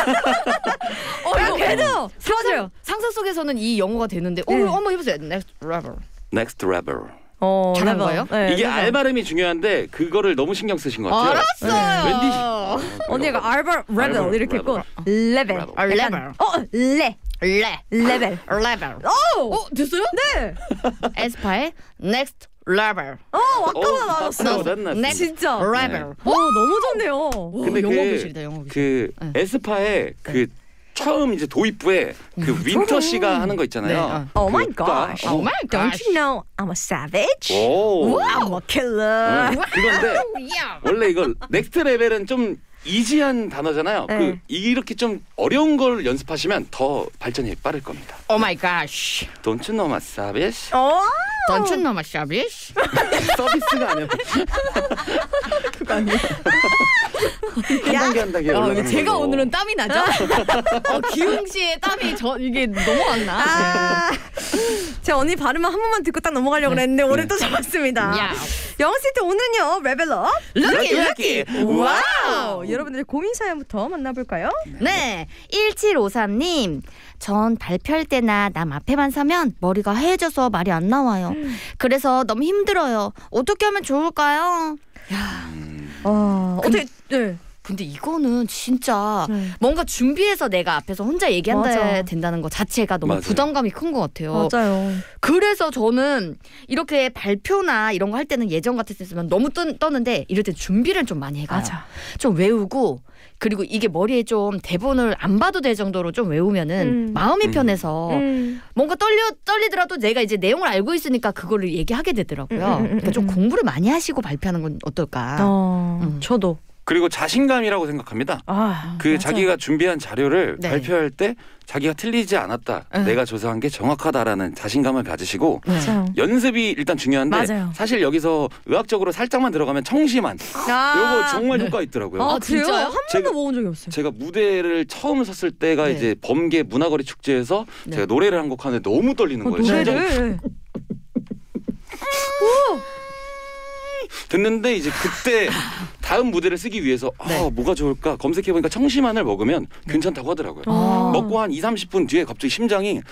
야, 그래도 좋아져요. 상상 속에서는 이 영어가 되는데, 어, 네. 한번 해보세요. next level. Next level. 어, 잘한 레벨. 거예요? 네, 이게 레벨. 알 발음이 중요한데 그거를 너무 신경 쓰신 것 같아요. 알았어요. 네. 웬디 언니가 알바 레벨 레벨, 이렇게 했고 레벨. 레벨. 아, 레벨. 어, 레. 레. 레벨. level. 오! 어, 됐어요? 네. 에스파의 next level. 어, 아까보다 나왔어. 어, 됐나? next 진짜. level. 오, 너무 좋네요. 근데 영어 그, 교실이다, 영어 교실. 그 네. 에스파의 그 처음 이제 도입부에 그 윈터 씨가 하는 거 있잖아요. Oh 그 my 가- gosh. Oh my Don't gosh. you know I'm a savage? 오. I'm a killer. 응, 그건데 원래 이거 넥스트 레벨은 좀 이지한 단어잖아요. 네. 그 이렇게 좀 어려운 걸 연습하시면 더 발전이 빠를 겁니다. Oh my gosh. Don't you know my service? 어? Don't you know my service? 서비스가 아니야. 그거 아니야. 한 단계 한 단계 어, 올라가는 제가 걸로. 오늘은 땀이 나죠? 어, 기웅 씨의 땀이 저 이게 넘어왔나? 아, 제가 언니 발음만 한 번만 듣고 딱 넘어가려고 그랬는데 오늘 또 잡았습니다. 야. 영어 시트 오늘은요 레벨업 럭키 럭키. 와우. 여러분들의 고민 사연부터 만나볼까요? 네, 일칠오삼 님. 전 발표할 때나 남 앞에만 서면 머리가 하얘져서 말이 안 나와요. 그래서 너무 힘들어요. 어떻게 하면 좋을까요? 야, 어, 어떻게? 네. 근데 이거는 진짜 네. 뭔가 준비해서 내가 앞에서 혼자 얘기한다 맞아. 된다는 거 자체가 너무 맞아요. 부담감이 큰 것 같아요. 맞아요. 그래서 저는 이렇게 발표나 이런 거 할 때는 예전 같았으면 너무 떠, 떠는데 이럴 때 준비를 좀 많이 해가요. 맞아. 좀 외우고 그리고 이게 머리에 좀 대본을 안 봐도 될 정도로 좀 외우면은 음. 마음이 음. 편해서 음. 뭔가 떨려 떨리더라도 내가 이제 내용을 알고 있으니까 그거를 얘기하게 되더라고요. 음, 음, 음, 그러니까 좀 음. 공부를 많이 하시고 발표하는 건 어떨까? 어, 음. 저도. 그리고 자신감이라고 생각합니다. 아, 그 맞아요. 자기가 준비한 자료를 네. 발표할 때 자기가 틀리지 않았다. 응. 내가 조사한 게 정확하다라는 자신감을 가지시고 맞아요. 연습이 일단 중요한데 맞아요. 사실 여기서 의학적으로 살짝만 들어가면 청심환 아. 요거 정말 네. 효과 있더라고요. 아, 그래요? 한 번도 제가- 먹은 적이 없어요. 제가 무대를 처음 섰을 때가 네. 이제 범계 문화거리 축제에서 네. 제가 노래를 한 곡 하는데 너무 떨리는 어, 거예요. 심장이. 노래를. 됐는데 이제 그때 다음 무대를 쓰기 위해서 아, 네. 뭐가 좋을까 검색해 보니까 청심환을 먹으면 괜찮다고 하더라고요. 아. 먹고 한 이삼십 분 뒤에 갑자기 심장이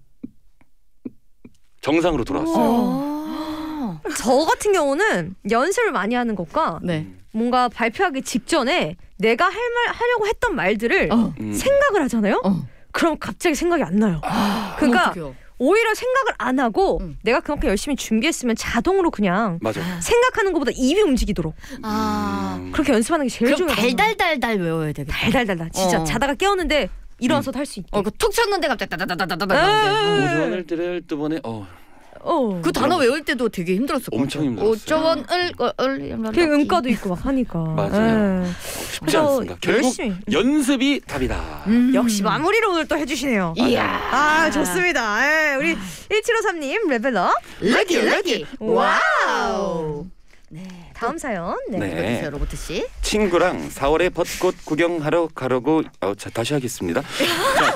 정상으로 돌아왔어요. 어. 저 같은 경우는 연습을 많이 하는 것과 뭔가 발표하기 직전에 내가 할 말 하려고 했던 말들을 음. 생각을 하잖아요. 그럼 갑자기 생각이 안 나요. 그러니까 어떡해요? 오히려 생각을 안 하고 내가 그만큼 열심히 준비했으면 자동으로 그냥 맞아. 생각하는 것보다 입이 움직이도록 아. 그렇게 연습하는 게 제일 그럼 중요해요. 달달달달 외워야 되겠다. 달달달달. 진짜 어. 자다가 깨웠는데 일어나서도 할 수 있게. 어, 그툭 쳤는데 갑자기 따다다다다다. 오전을 들을 두 번에 어 어. 그 단어 외울 때도 되게 힘들었을 것 엄청 같아요. 힘들었어요. 오조원 을, 을, 을, 그 음가도 있고 막 하니까. 맞아요. 예. 쉽지 그래서 않습니다. 결국 열심히. 연습이 답이다. 음. 역시 마무리를 오늘 또 해주시네요. 이야. 아 좋습니다. 예, 우리 일칠오삼 님 레벨업. 럭키 럭키. 와우. 네. 다음 사연. 네. 네. 읽어주세요, 로버트 씨. 친구랑 사월에 벚꽃 구경하러 가려고 어, 자, 다시 하겠습니다. 자,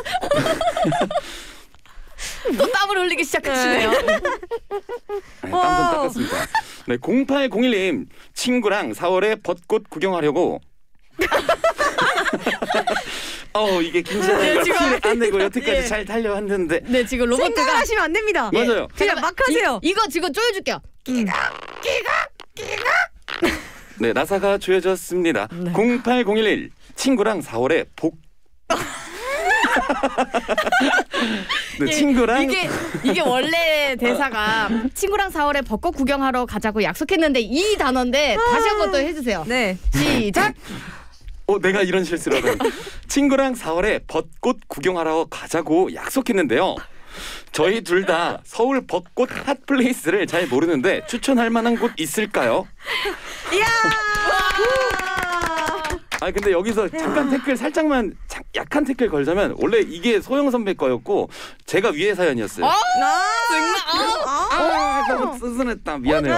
또 땀을 흘리기 시작하시네요. 네, 땀 좀 닦았습니다. 네, 공팔공일 님 친구랑 사월에 벚꽃 구경하려고 어 이게 긴장을 네, 지금- 안 내고 여태까지 예. 잘 달려왔는데 네, 지금 로버트가 생각하시면 안 됩니다. 예. 맞아요. 그냥 막 하세요. 이, 이거 지금 쪼여줄게요. 네 나사가 조여졌습니다. 공팔공일 친구랑 사월에 복 네, 예, 친구랑 이게 이게 원래 대사가 친구랑 사월에 벚꽃 구경하러 가자고 약속했는데 이 단어인데 다시 한 번 더 해주세요. 네. 시작. 어 내가 이런 실수를 하다니. 친구랑 사월에 벚꽃 구경하러 가자고 약속했는데요. 저희 둘 다 서울 벚꽃 핫플레이스를 잘 모르는데 추천할 만한 곳 있을까요? 이야. 아 근데 여기서 잠깐 태클 살짝만 자, 약한 태클 걸자면 원래 이게 소영 선배 거였고 제가 위에 사연이었어요. 아, 정말. 아, 너무 쓰순했다. 미안해요.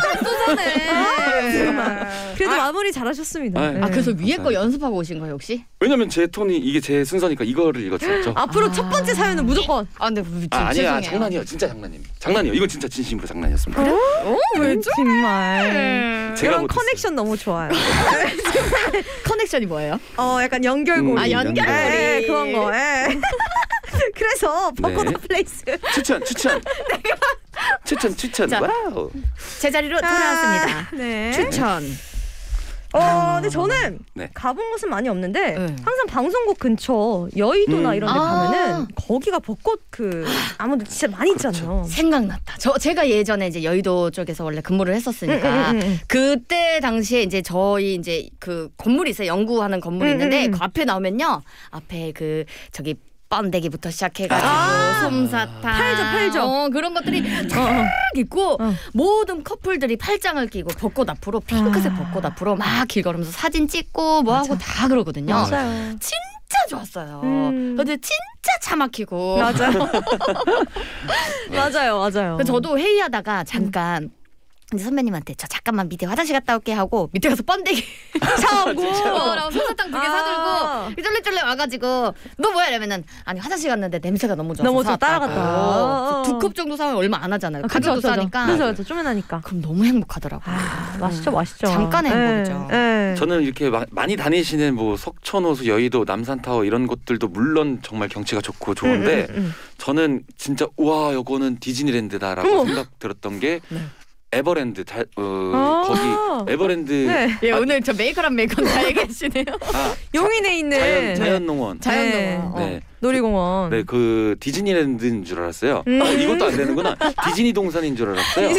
쏘네. 그래도 마무리 잘하셨습니다. 아, 아 그래서 네, 위에 거 감사합니다. 연습하고 오신 거예요 혹시? 왜냐면 제 톤이 이게 제 순서니까 이거를 읽었었죠. 앞으로 첫 번째 사연은 무조건. 아 근데 아, 아니야 죄송해요. 장난이요. 진짜 장난임. 장난이요. 이건 진짜 진심으로 장난이었습니다. 어? 왜 정말. 제가 이런 못했어요. 커넥션 너무 좋아요. 커넥션이 뭐예요? 어 약간 연결고리. 음, 아 연결고리 예, 예, 그런 거. 예. 그래서 벚꽃 네. 플레이스. 추천 추천. 추천 추천. 자, 와우. 제자리로 돌아왔습니다. 네. 추천. 어, 근데 저는 네. 가본 곳은 많이 없는데 네. 항상 방송국 근처 여의도나 음. 이런 데 아. 가면은 거기가 벚꽃 그 아무도 진짜 많이 있잖아요. 생각났다. 저 제가 예전에 이제 여의도 쪽에서 원래 근무를 했었으니까 음, 음, 음, 음. 그때 당시에 이제 저희 이제 그 건물이 있어요. 연구하는 건물이 음, 있는데 음, 음. 그 앞에 나오면요. 앞에 그 저기 번데기부터 시작해가지고 아. 솜사탕 팔죠, 팔죠. 어, 그런 것들이 쫙 있고 모든 커플들이 팔짱을 끼고 벚꽃 앞으로 핑크색 벚꽃 앞으로 막 길 걸으면서 사진 찍고 뭐 하고 다 그러거든요. 맞아요. 진짜 좋았어요. 음. 근데 진짜 차 막히고 맞아요. 맞아요, 맞아요. 그래서 저도 회의하다가 잠깐 이제 선배님한테 저 잠깐만 밑에 화장실 갔다 올게 하고 밑에 가서 번데기 사오고 어, 라고 솜사탕 두 개 아. 사들고 쫄래쫄래 와가지고 너 뭐야 이러면은 아니 화장실 갔는데 냄새가 너무 좋아서 너무 좋아, 사왔다고. 따라갔다. 두 컵 정도 사면 얼마 안 하잖아요. 아, 그쵸, 가격도 그쵸, 그쵸. 싸니까. 그죠, 그죠. 쪼매나니까. 그럼 너무 행복하더라고요. 아, 맛있죠, 맛있죠. 잠깐의 예, 행복이죠. 예. 저는 이렇게 마, 많이 다니시는 뭐 석촌호수, 여의도, 남산타워 이런 곳들도 물론 정말 경치가 좋고 좋은데 음, 음, 음. 저는 진짜 우와 이거는 디즈니랜드다라고 어머. 생각 들었던 게 네. 에버랜드 다, 어, 아. 거기 에버랜드 네. 예, 아, 오늘 저 메이커랑 메이커 다 얘기하시네요. 아, 용인에 있는 자연 자연농원 자연농원. 어. 네. 놀이공원. 네, 그 디즈니랜드인 줄 알았어요. 음. 어, 이것도 안 되는구나. 디즈니 동산인 줄 알았어요.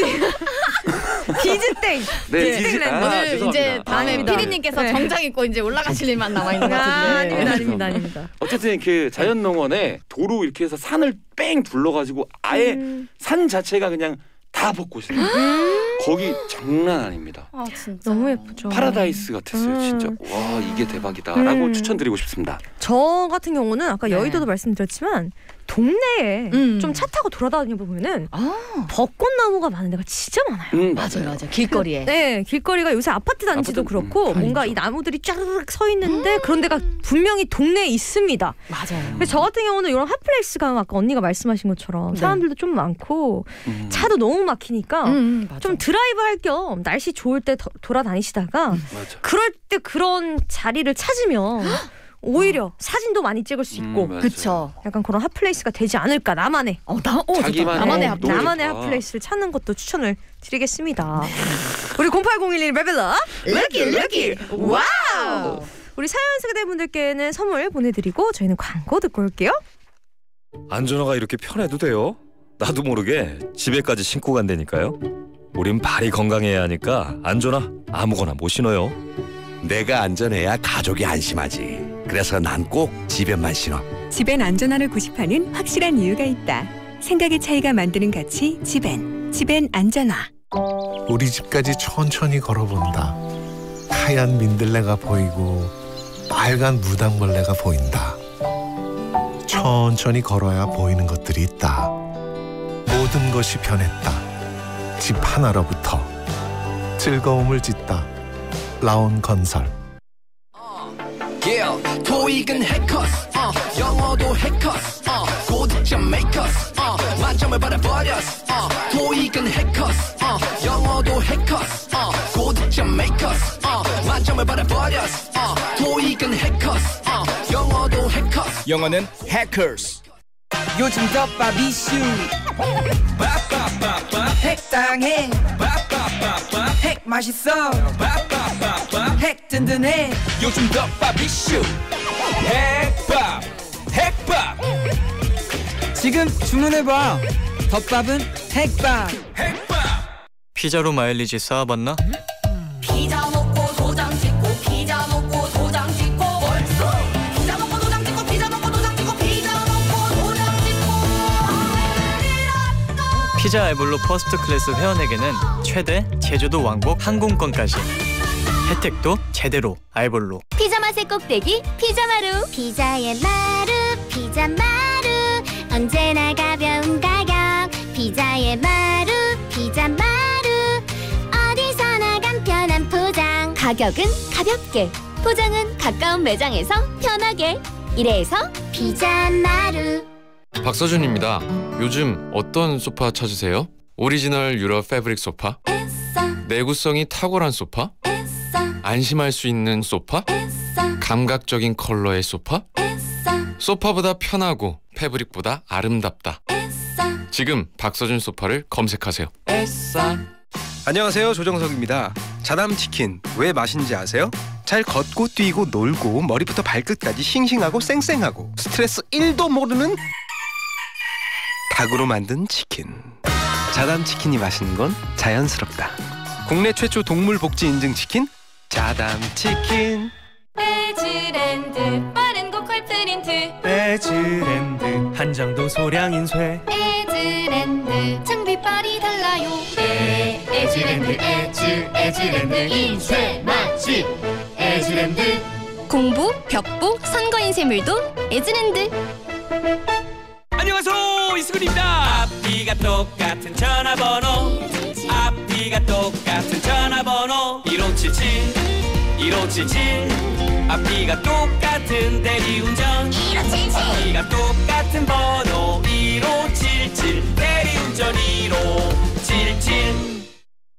디즈땡. 네, 디즈 아, 오늘 죄송합니다. 이제 다음에 아닙니다. 피디님께서 네. 정장 입고 이제 올라가실 일만 남아 있는 것 아, 같은데. 아닙니다, 아닙니다, 아닙니다. 어쨌든 그 자연농원에 도로 이렇게 해서 산을 뺑 둘러가지고 아예 음. 산 자체가 그냥 다 벚꽃이에요. 거기 장난 아닙니다. 아 진짜 너무 예쁘죠. 파라다이스 같았어요. 음. 진짜 와 이게 대박이다라고 음. 추천드리고 싶습니다. 저 같은 경우는 아까 네. 여의도도 말씀드렸지만 동네에 음. 좀 차 타고 돌아다녀 보면은 아. 벚꽃나무가 많은 데가 진짜 많아요. 음, 맞아요, 맞아요. 길거리에. 네, 길거리가 요새 아파트 단지도 아파트, 그렇고 음, 뭔가 있죠. 이 나무들이 쫙르륵 서 있는데 그런 데가 분명히 동네에 있습니다. 맞아요. 근데 저 같은 경우는 이런 핫플레이스가 아까 언니가 말씀하신 것처럼 네. 사람들도 좀 많고 음. 차도 너무 막히니까 음, 맞아. 좀 드라이브 할 겸 날씨 좋을 때 더- 돌아다니시다가 맞아. 그럴 때 그런 자리를 찾으면 오히려 사진도 많이 찍을 수 있고 음, 맞아요. 그쵸. 약간 그런 핫플레이스가 되지 않을까. 나만의 어, 나, 어, 자기만의 좋다. 나만의 어, 핫. 너무 나만의 좋다. 핫플레이스를 찾는 것도 추천을 드리겠습니다. 우리 공팔공일일 레벨러 럭키 럭키 와우. 우리 사연 세대분들께는 선물 보내드리고 저희는 광고 듣고 올게요. 안전화가 이렇게 편해도 돼요? 나도 모르게 집에까지 신고 간다니까요. 우린 발이 건강해야 하니까 안전화 아무거나 못 신어요. 내가 안전해야 가족이 안심하지. 그래서 난 꼭 집에만 신어. 집엔 안전함을 구십하는 확실한 이유가 있다. 생각의 차이가 만드는 가치 집엔. 집엔 안전화. 우리 집까지 천천히 걸어본다. 하얀 민들레가 보이고 빨간 무당벌레가 보인다. 천천히 걸어야 보이는 것들이 있다. 모든 것이 변했다. 집 하나로부터 즐거움을 짓다. 라온 건설. Yeah, 토익은 해커스, uh, 영어도 해커스, uh, 고득점 메이커스, uh, 만점을 받아버렸어. uh, 토익은 해커스, uh, 영어도 해커스, uh, 고득점 메이커스, uh, 만점을 받아버렸어. uh, 토익은 해커스, uh, 영어도 해커스. 영어는 해커스. 요즘 덮밥 이슈 핵당해 핵 맛있어 핵 든든해. 요즘 덮밥 이슈 핵밥 핵밥 지금 주문해봐. 덮밥은 핵밥. 피자로 마일리지 쌓아봤나? 피자 먹고 도장 찍고 피자 먹고 도장 찍고 벌써 피자 먹고 도장 찍고 피자 먹고 도장 찍고 피자 먹고 도장 찍고 피자 알볼로 퍼스트 클래스 회원에게는 최대 제주도 왕복 항공권까지 혜택도 제대로 알볼로. 피자 맛의 꼭대기 피자마루. 피자의 마루 피자마루. 언제나 가벼운 가격 피자의 마루 피자마루. 어디서나 간편한 포장. 가격은 가볍게 포장은 가까운 매장에서 편하게. 이래서 피자마루. 박서준입니다. 요즘 어떤 소파 찾으세요? 오리지널 유럽 패브릭 소파? 내구성이 탁월한 소파? 안심할 수 있는 소파? 감각적인 컬러의 소파? 소파보다 편하고 패브릭보다 아름답다. 지금 박서준 소파를 검색하세요. 안녕하세요, 조정석입니다. 자담치킨 왜 맛인지 아세요? 잘 걷고 뛰고 놀고 머리부터 발끝까지 싱싱하고 쌩쌩하고 스트레스 일도 모르는 닭으로 만든 치킨. 자담치킨이 맛있는 건 자연스럽다. 국내 최초 동물복지 인증 치킨 자담치킨. 에즈랜드 빠른 고퀄 프린트. 에즈랜드 한정도 소량 인쇄. 에즈랜드 장비빨이 달라요. 에 에즈랜드 에즈 에즈랜드 인쇄 맛집 에즈랜드. 공부, 벽보, 선거 인쇄물도 에즈랜드. 안녕하세요, 이수근입니다. 앞뒤가 똑같은 전화번호 앞뒤가 똑같은 전화번호 일오칠칠 일오칠칠. 앞뒤가 똑같은 대리운전 일오칠칠. 앞뒤가 똑같은 번호 일오칠칠. 대리운전 일오칠칠.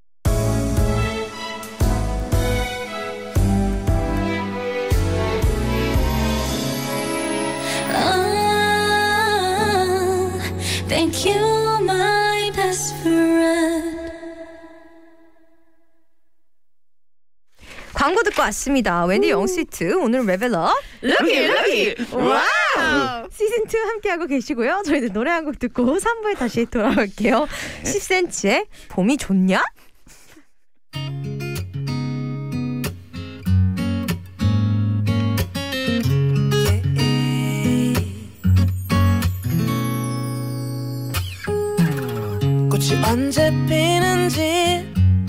Thank you, my best friend. 광고 듣고 왔습니다. 웬디 영시트 오늘 레벨러 럭키 럭키 와우 시즌 투 함께하고 계시고요. 저희는 노래 한 곡 듣고 삼 부에 다시 돌아올게요. 십 센티미터의 봄이 좋냐? 꽃이 언제 피는지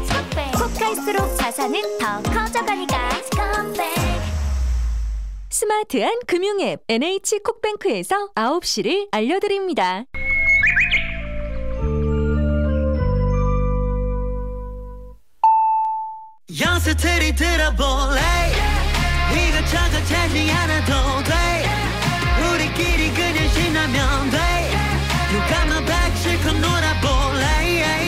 기쁨은 더 커져가니까 스마트한 금융앱 엔에이치콕뱅크에서 아홉 시를 알려드립니다. 연세트리 들어볼래 이것저것 채팅 안 해도 돼 우리끼리 그냥 신나면 돼 누가 막 백실컷 놀아볼래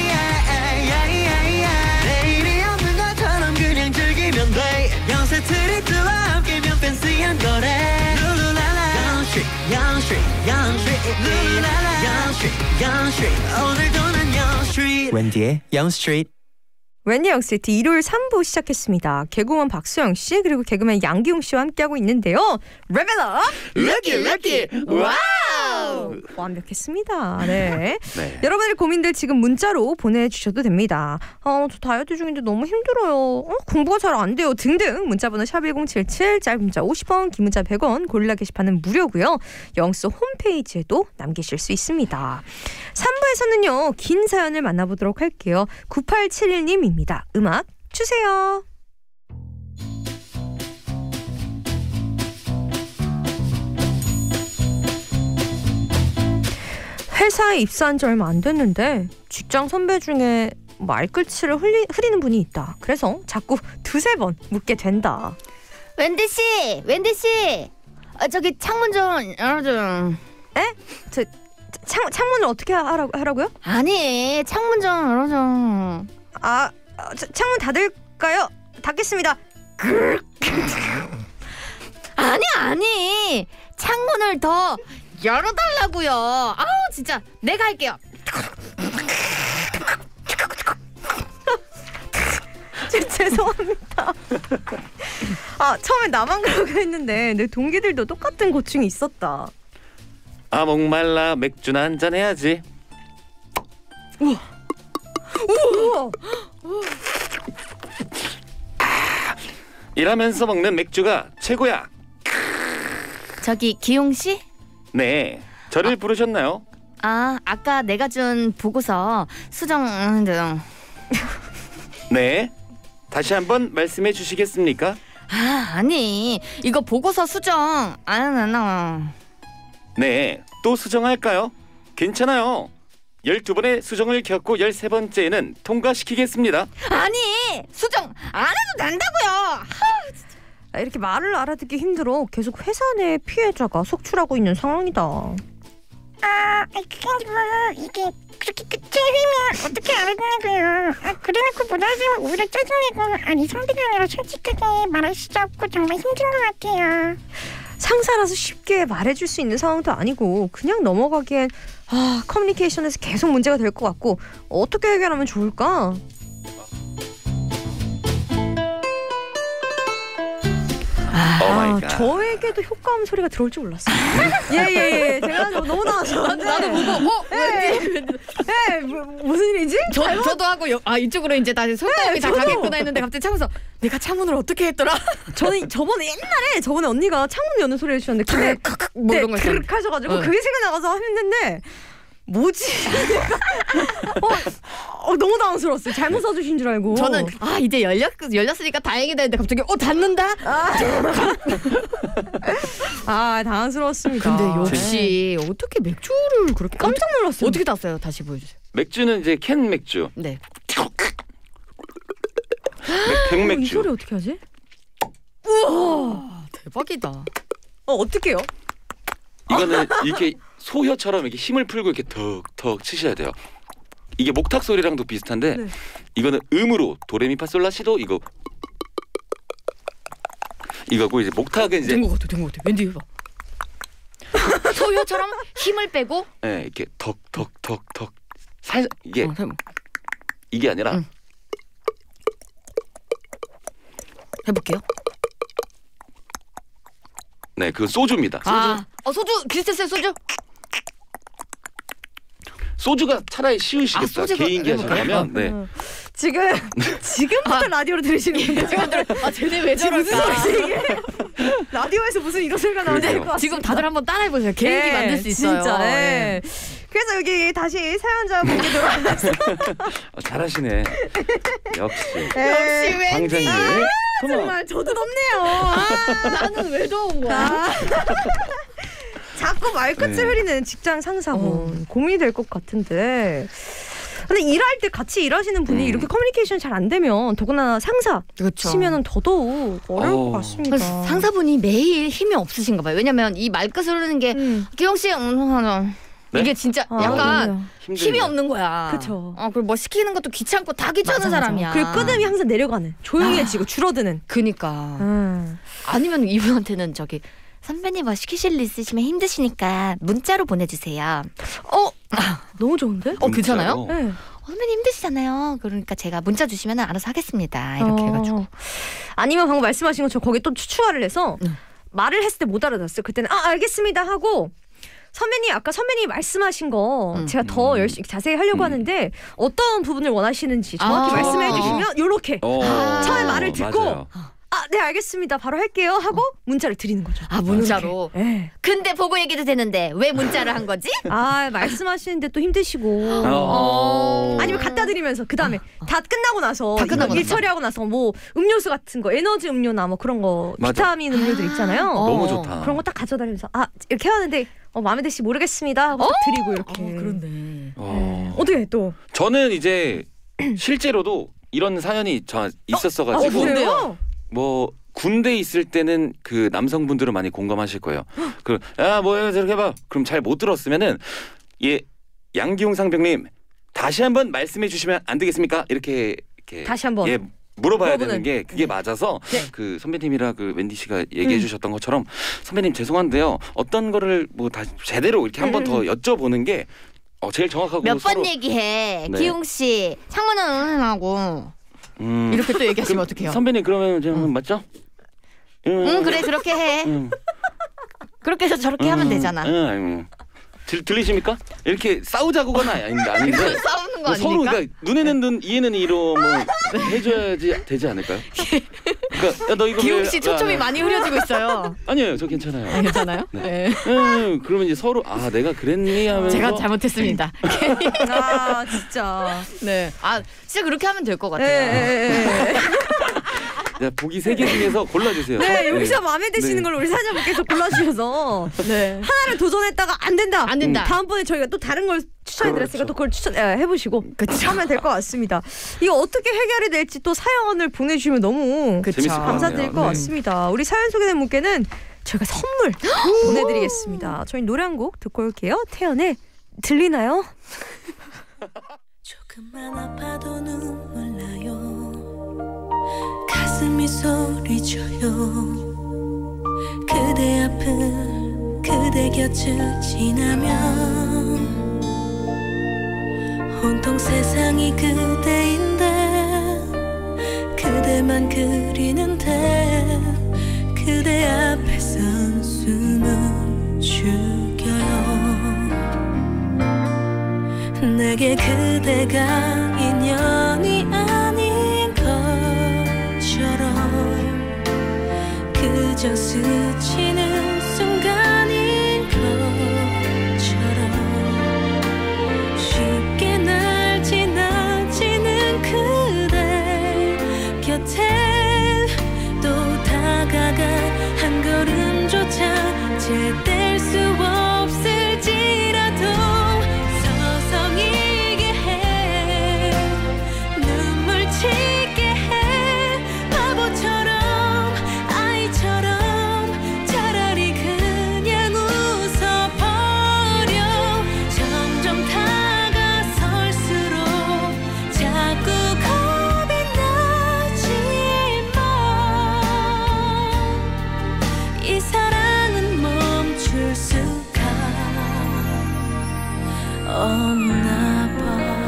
내일이 없는 것처럼 그냥 즐기면 돼 연세트리트와 함께면 팬시한 거래 룰루랄라 연시 연시 연시 룰루랄라 연시 연시 오늘도 난 연시 웬디의 영스트리트. 웬디 영스트리트 일요일 삼 부 시작했습니다. 개그우먼 박수영 씨 그리고 개그맨 양기용 씨와 함께하고 있는데요. 레벨업! 럭키 럭키 와우! 완벽했습니다. 네. 네. 여러분의 고민들 지금 문자로 보내주셔도 됩니다. 어, 저 다이어트 중인데 너무 힘들어요. 어, 공부가 잘 안 돼요. 등등 문자번호 샵 일공칠칠 짧은 문자 오십 원 긴 문자 백 원 고릴라 게시판은 무료고요. 영스 홈페이지에도 남기실 수 있습니다. 삼 부에서는요. 긴 사연을 만나보도록 할게요. 구팔칠일 님입니다. 음악 주세요. 회사에 입사한 지 얼마 안 됐는데 직장 선배 중에 말끝을 흐리, 흐리는 분이 있다. 그래서 자꾸 두세 번 묻게 된다. 웬디 씨, 웬디 씨, 아, 저기 창문 좀 열어줘. 에? 저 창, 창문을 어떻게 하라고, 하라고요? 아니, 창문 좀 열어줘. 아, 저, 창문 닫을까요? 닫겠습니다. 아니 아니, 창문을 더 열어달라고요. 아우 진짜 내가 할게요. 죄송합니다. 아 처음에 나만 그러고 했는데 내 동기들도 똑같은 고충이 있었다. 아 목말라 맥주나 한잔 해야지. 우와. 우와. 일하면서 먹는 맥주가 최고야. 저기 기용 씨? 네, 저를 아, 부르셨나요? 아, 아까 내가 준 보고서 수정. 네, 다시 한번 말씀해 주시겠습니까? 아, 아니 이거 보고서 수정 안 나와. 네, 또 수정할까요? 괜찮아요. 열두 번의 수정을 겪고 열세 번째에는 통과시키겠습니다. 아니 수정 안 해도 된다고요. 하, 진짜. 이렇게 말을 알아듣기 힘들어 계속 회사 내 피해자가 속출하고 있는 상황이다. 아, 그게 아니고 이게 그렇게 끝에 흐면 어떻게 알아듣냐고요. 아, 그래놓고 못 알아들으면 오히려 짜증내고 아니 상대가 아니라 솔직하게 말할 수도 없고 정말 힘든 것 같아요. 상사라서 쉽게 말해줄 수 있는 상황도 아니고 그냥 넘어가기엔 아, 커뮤니케이션에서 계속 문제가 될 것 같고 어떻게 해결하면 좋을까? 아, 저에게도 효과음 소리가 들어올 줄 몰랐어요. 예예예. 예, 예. 제가 너무 나와서 나도 보고 어? 예, 예, 뭐, 무슨 일이지? 저, 잘못... 저도 하고 여, 아 이쪽으로 이제 나 손가락이 예, 다 저도... 가겠구나 했는데 갑자기 창문에서 내가 창문을 어떻게 했더라? 저는 저번에 옛날에 저번에 언니가 창문 여는 소리 해주셨는데 그게 뭐 이런 거 크르륵 하셔가지고 어. 그게 생각나서 했는데 뭐지? 어, 어, 너무 당황스러웠어요. 잘못 써주신 줄 알고. 저는 아 이제 열렸, 열렸으니까 다행이다 했는데 갑자기 어 닫는다? 아, 아 당황스러웠습니다. 근데 역시 네. 어떻게 맥주를 그렇게 깜짝 놀랐어요. 어떻게 땄어요? 다시 보여주세요. 맥주는 이제 캔 맥주. 네. 캔 맥주. 이 소리 어떻게 하지? 우와 대박이다. 어 어떻게요? 이거는 이렇게 소혀처럼 이렇게 힘을 풀고 이렇게 턱턱 치셔야 돼요. 이게 목탁 소리랑도 비슷한데 네. 이거는 음으로 도레미파솔라시도 이거 이거고 이제 목탁은 이제 된 것 같아, 된 것 같아. 왠지 해봐. 소혀처럼 힘을 빼고. 네, 이렇게 턱턱턱턱 살 이게 어, 이게 아니라. 응. 해볼게요. 네, 그 소주입니다. 소주. 아, 어 소주 비슷했어요, 소주. 소주가 차라리 쉬우시겠다. 아, 개인기 하시려면. 네. 음. 지금 지금부터 아, 라디오로 들으시는 분들 아 쟤네 왜 저럴까? 무슨 소리지 이게? 라디오에서 무슨 이런 소리가 나오지? 지금 다들 한번 따라해보세요. 개인기 네, 만들 수 있어요. 진짜. 네. 그래서 여기 다시 사연자분께 돌아가서 어, 잘하시네. 역시. 역시 왠지. 아, 정말 저도 덥네요. 아, 나는 왜 더운 거야? 자꾸 말끝을 네. 흐리는 직장 상사분 어. 고민이 될 것 같은데. 근데 일할 때 같이 일하시는 분이 음. 이렇게 커뮤니케이션 잘 안 되면 더구나 상사 그렇죠. 치면은 더더욱 어려울 어. 것 같습니다. 상사분이 매일 힘이 없으신가 봐요. 왜냐면 이 말끝을 흐르는 게 음. 기영 씨 음, 네? 이게 진짜 아, 약간 힘들죠. 힘이 없는 거야. 그렇죠. 어, 그리고 뭐 시키는 것도 귀찮고 다 귀찮은 맞아, 사람이야. 맞아. 그리고 끄듬이 항상 내려가는 조용해지고 아. 줄어드는. 그니까. 음. 아니면 이분한테는 저기 선배님 뭐 시키실 일 있으시면 힘드시니까 문자로 보내주세요. 어? 너무 좋은데? 어 괜찮아요? 네. 어, 선배님 힘드시잖아요. 그러니까 제가 문자 주시면 알아서 하겠습니다. 이렇게 어. 해가지고. 아니면 방금 말씀하신 것처럼 거기 또 추가를 해서 음. 말을 했을 때 못 알아들었어요. 그때는 아 알겠습니다 하고 선배님 아까 선배님이 말씀하신 거 음. 제가 더 열심히 자세히 하려고 음. 하는데 어떤 부분을 원하시는지 정확히 아. 말씀해 주시면 요렇게 어. 처음에 말을 듣고 맞아요. 아, 네 알겠습니다. 바로 할게요 하고 어. 문자를 드리는 거죠. 아 문자로? 네. 근데 보고 얘기도 되는데 왜 문자를 한 거지? 아 말씀하시는데 또 힘드시고 어. 아니면 갖다 드리면서 그 다음에 어. 다 끝나고 나서 다 끝나고 일 처리하고 나서 뭐 음료수 같은 거 에너지 음료나 뭐 그런 거 맞아. 비타민 음료들 있잖아요. 어. 너무 좋다. 그런 거 딱 가져다니면서 아 이렇게 하는데 어, 마음에 드시 모르겠습니다 하고 딱 드리고 이렇게. 어, 그런데. 어. 어떻게 또? 저는 이제 실제로도 이런 사연이 저 있었어가지고 어, 그래요? 뭐 군대 있을 때는 그 남성분들은 많이 공감하실 거예요. 그 야 뭐야 저렇게 해봐. 그럼 잘 못 들었으면은 예 양기용 상병님 다시 한번 말씀해 주시면 안 되겠습니까? 이렇게 이렇게 다시 한번 예 물어봐야 물어보는. 되는 게 그게 맞아서 네. 그 선배님이라 그 웬디 씨가 얘기해 음. 주셨던 것처럼 선배님 죄송한데요 어떤 거를 뭐 다 제대로 이렇게 한 번 더 음. 여쭤보는 게 어, 제일 정확하고 몇 번 서로 얘기해. 네. 기용 씨 창문은 응하고 음. 이렇게 또 얘기하시면 어떡해요? 선배님 그러면 좀 응. 맞죠? 응, 응 그래 그렇게 해. 응. 그렇게 해서 저렇게 하면 되잖아. 응, 응. 들, 들리십니까? 이렇게 싸우자고는 아닌데 아닌데 싸우는 거 서로 아닙니까? 그러니까 눈에는 눈 이에는 이로 뭐 해줘야지 되지 않을까요? 그러니까 야, 너 이거 기용 왜- 씨 초점이 아, 많이 흐려지고 있어요. 아니에요 저 괜찮아요. 아, 괜찮아요? 네. 네. 응, 그러면 이제 서로 아 내가 그랬니 하면서 제가 잘못했습니다. 아 진짜. 네. 아 진짜 그렇게 하면 될 것 네, 같아요. 네, 네. 자, 보기 세 개 중에서 골라주세요. 네, 여기서 마음에 드시는 네. 걸 우리 사장님께서 골라주셔서 네. 하나를 도전했다가 안 된다. 안 된다. 음, 다음번에 저희가 또 다른 걸 추천해드렸으니까 그렇죠. 또 그걸 추천 에, 해보시고 그쵸. 하면 될 것 같습니다. 이거 어떻게 해결이 될지 또 사연을 보내주시면 너무 그쵸. 재밌을 것 감사드릴 같네요. 것 네. 같습니다. 우리 사연 소개된 분께는 저희가 선물 보내드리겠습니다. 저희 노래 한 곡 듣고 올게요. 태연의 들리나요? 조금만 아파도 눈물 나요. 가슴이 소리쳐요. 그대 앞을 그대 곁을 지나면 온통 세상이 그대인데 그대만 그리는데 그대 앞에 선 숨을 죽여요. 내게 그대가 인연이 아닌 것처럼 그저 스치는 순간인 것처럼 쉽게 날 지나치는 그대 곁에 또 다가가 한 걸음조차 제뗄 수 없을지라도 서성이게 해 눈물 치게 해 바보처럼 아이처럼 차라리 그냥 웃어버려 점점 다가설수록 자꾸 겁이 나지만 이 사랑은 멈출 수가 없나 봐.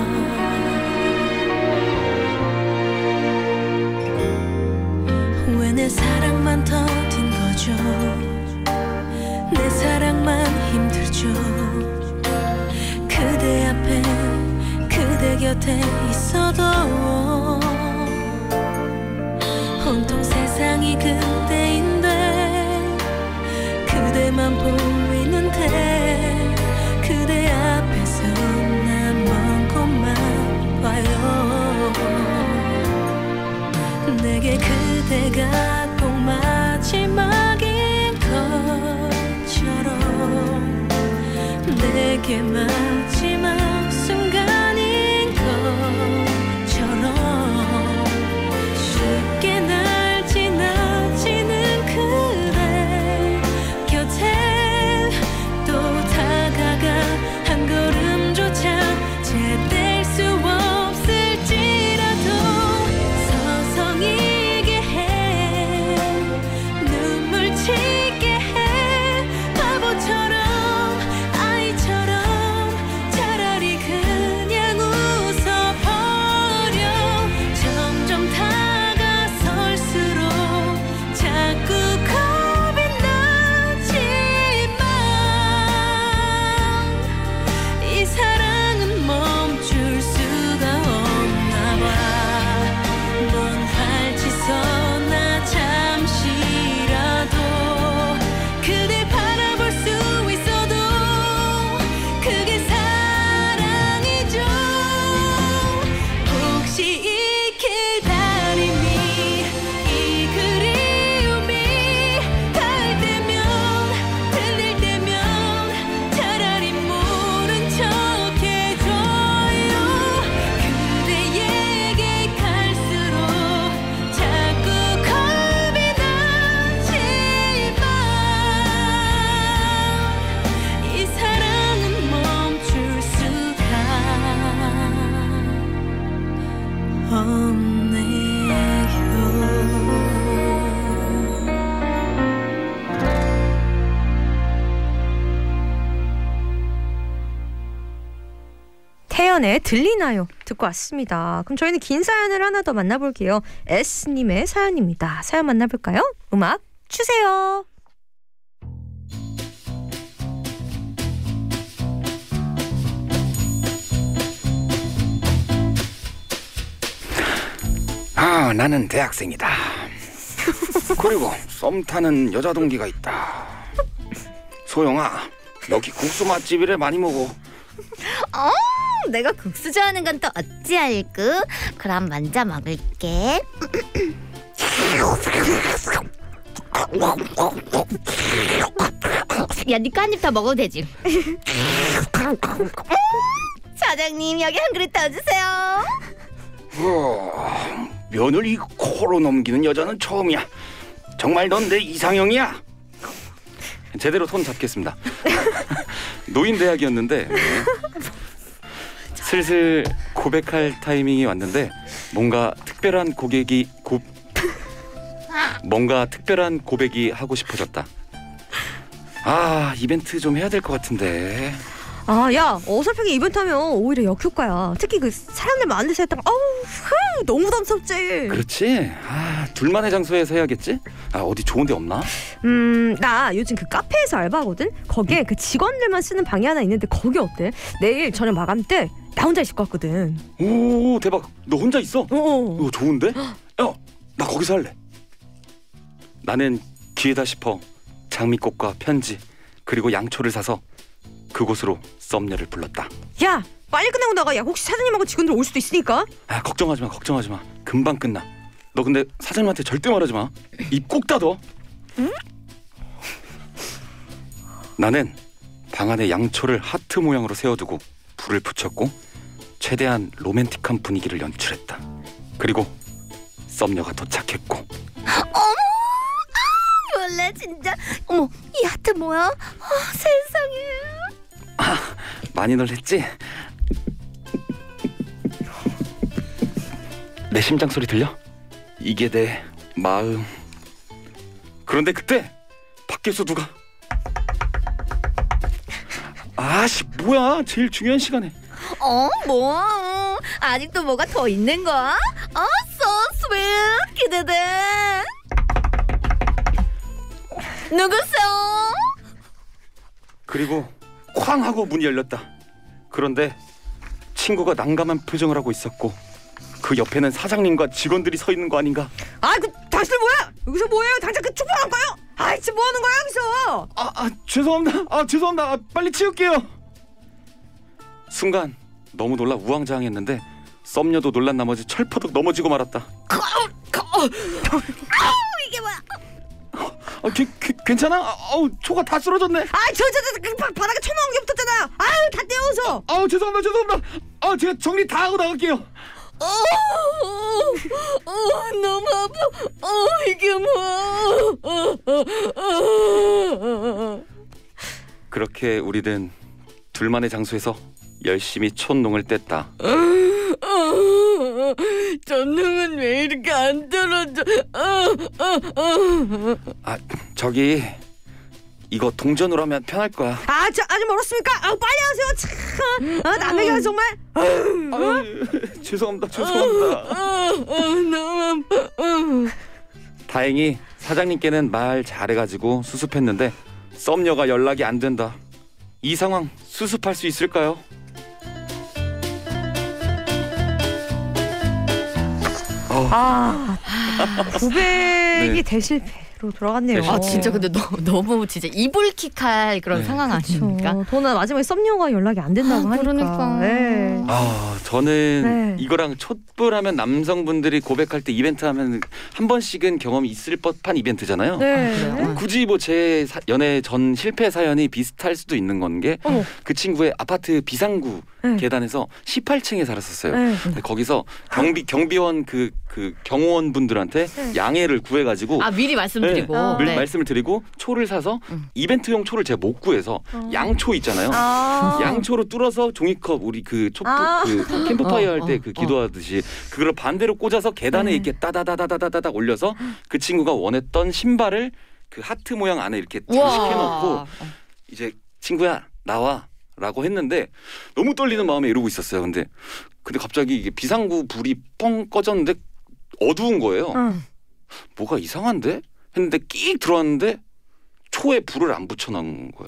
왜 내 사랑만 더딘 거죠? 내 사랑만 힘들죠? 그대 앞에 그대 곁에 있어도 온통 세상이 그대인데 그대만 보이는데 그대 앞에서 난 먼 곳만 봐요. 내게 그대가 꼭 마지막인 것처럼 내게 마지막 순간인 것처럼 쉽게 날 지나치는 그대 곁에 또 다가가 한 걸음조차 제댈 수 없을지라도 서성이게 해 눈물 치게 해 바보처럼 아이처럼 차라리 그냥 웃어버려. 점점 다가설수록 자꾸 겁이 나지만 이 사랑은 멈출 수가 없나 봐. 넌 발치서나 잠시라도 그댈 바라볼 수 있어도 그게 사랑이죠. 혹시 이 기다림이 이 그리움이 닿을 때면 들릴 때면 차라리 모른 척 해줘요. 그대에게 갈수록 자꾸 겁이 나지만 이 사랑은 멈출 수가 태연의 들리나요? 듣고 왔습니다. 그럼 저희는 긴 사연을 하나 더 만나볼게요. S님의 사연입니다. 사연 만나볼까요? 음악 주세요. 아, 나는 대학생이다. 그리고 썸 타는 여자 동기가 있다. 소영아, 여기 국수 맛집이래. 많이 먹어. 어, 내가 국수 좋아하는 건 또 어찌 알고? 그럼 먼저 먹을게. 야, 니꺼 한 입 더 먹어도 되지. 사장님, 여기 한 그릇 더 주세요. 우와, 면을 이 코로 넘기는 여자는 처음이야. 정말 넌 내 이상형이야. 제대로 손 잡겠습니다. 노인 대학이었는데 슬슬 고백할 타이밍이 왔는데 뭔가 특별한 고객이 고 뭔가 특별한 고백이 하고 싶어졌다. 아, 이벤트 좀 해야 될 것 같은데. 아, 야, 어설프게 이벤트 하면 오히려 역효과야. 특히 그 사람들 많은 데서 했다가 아우, 흐, 너무 부담스럽지. 그렇지. 아, 둘만의 장소에서 해야겠지. 아, 어디 좋은 데 없나? 음, 나 요즘 그 카페에서 알바하거든. 거기에 그 직원들만 쓰는 방이 하나 있는데 거기 어때? 내일 저녁 마감 때 나 혼자 있을 것 같거든. 오, 대박. 너 혼자 있어? 어. 이거 좋은데? 야, 나 거기서 할래. 나는 기회다 싶어 장미꽃과 편지 그리고 양초를 사서 그곳으로 썸녀를 불렀다. 야, 빨리 끝내고 나가. 야, 혹시 사장님하고 직원들 올 수도 있으니까. 아, 걱정하지 마, 걱정하지 마. 금방 끝나. 너 근데 사장님한테 절대 말하지 마. 입 꼭 닫어. 응? 나는 방 안에 양초를 하트 모양으로 세워두고 불을 붙였고 최대한 로맨틱한 분위기를 연출했다. 그리고 썸녀가 도착했고. 어머, 아, 몰라 진짜. 어머, 이 하트 뭐야? 아, 세상에. 아, 많이 놀랬지? 내 심장 소리 들려? 이게 내 마음. 그런데 그때 밖에서 누가 아씨 뭐야 제일 중요한 시간에. 어? 뭐? 아직도 뭐가 더 있는 거야? 어? So sweet. 기대돼. 누구세요? 그리고 쾅 하고 문이 열렸다. 그런데 친구가 난감한 표정을 하고 있었고 그 옆에는 사장님과 직원들이 서 있는 거 아닌가? 아, 그 당신들 뭐야? 여기서 뭐예요? 당장 그 축구한 거요? 아, 지금 뭐 하는 거야 여기서? 아, 아 죄송합니다. 아 죄송합니다. 아, 빨리 치울게요. 순간 너무 놀라 우왕좌왕했는데 썸녀도 놀란 나머지 철퍼덕 넘어지고 말았다. 이게 뭐야? 아, 개, 개, 괜찮아? 아, 아우 초가 다 쓰러졌네. 아, 저, 저, 저, 그 바- 바닥에 쳐놓은 게 붙었잖아요. 아유, 다 떼어서. 아, 아우 죄송합니다, 죄송합니다. 아, 제가 정리 다 하고 나갈게요. 어, 어, 어, 너무 아파. 어, 이게 뭐야? 어, 어, 어. 그렇게 우리는 둘만의 장소에서 열심히 촛농을 뗐다. 전능은 왜 이렇게 안 떨어져? 아, 저기 이거 동전으로 하면 편할 거야. 아, 저 아직 멀었습니까? 아, 빨리 하세요. 참, 아, 남의 가 정말. 아유, 죄송합니다, 죄송합니다. 너무 아파. 다행히 사장님께는 말 잘해가지고 수습했는데 썸녀가 연락이 안 된다. 이 상황 수습할 수 있을까요? 아, 고백이 네. 대실패로 돌아갔네요. 아 진짜 근데 너, 너무 진짜 이불킥할 그런 네. 상황 아닙니까? 저는 마지막에 썸녀가 연락이 안 된다고 아, 하니까. 그러니까. 네. 아, 저는 네. 이거랑 촛불하면 남성분들이 고백할 때 이벤트 하면 한 번씩은 경험이 있을 법한 이벤트잖아요. 네. 굳이 뭐 제 연애 전 실패 사연이 비슷할 수도 있는 건 게 그 친구의 아파트 비상구 네. 계단에서 십팔 층에 살았었어요. 네. 근데 거기서 경비 경비원 그, 그 경호원 분들한테 네. 양해를 구해가지고 아 미리 말씀드리고 네, 네. 말씀을 드리고 초를 사서 음. 이벤트용 초를 제가 못 구해서 어. 양초 있잖아요. 아. 양초로 뚫어서 종이컵 우리 그 촛불 아. 그 캠프파이어 어, 할 때 그 어, 기도하듯이 그걸 반대로 꽂아서 계단에 네. 이렇게 따다다다다다다 올려서 그 친구가 원했던 신발을 그 하트 모양 안에 이렇게 장식해놓고 이제 친구야 나와라고 했는데 너무 떨리는 마음에 이러고 있었어요. 근데 근데 갑자기 이게 비상구 불이 뻥 꺼졌는데 어두운 거예요. 응. 뭐가 이상한데? 했는데 끽 들어왔는데 초에 불을 안 붙여놓은 거예요.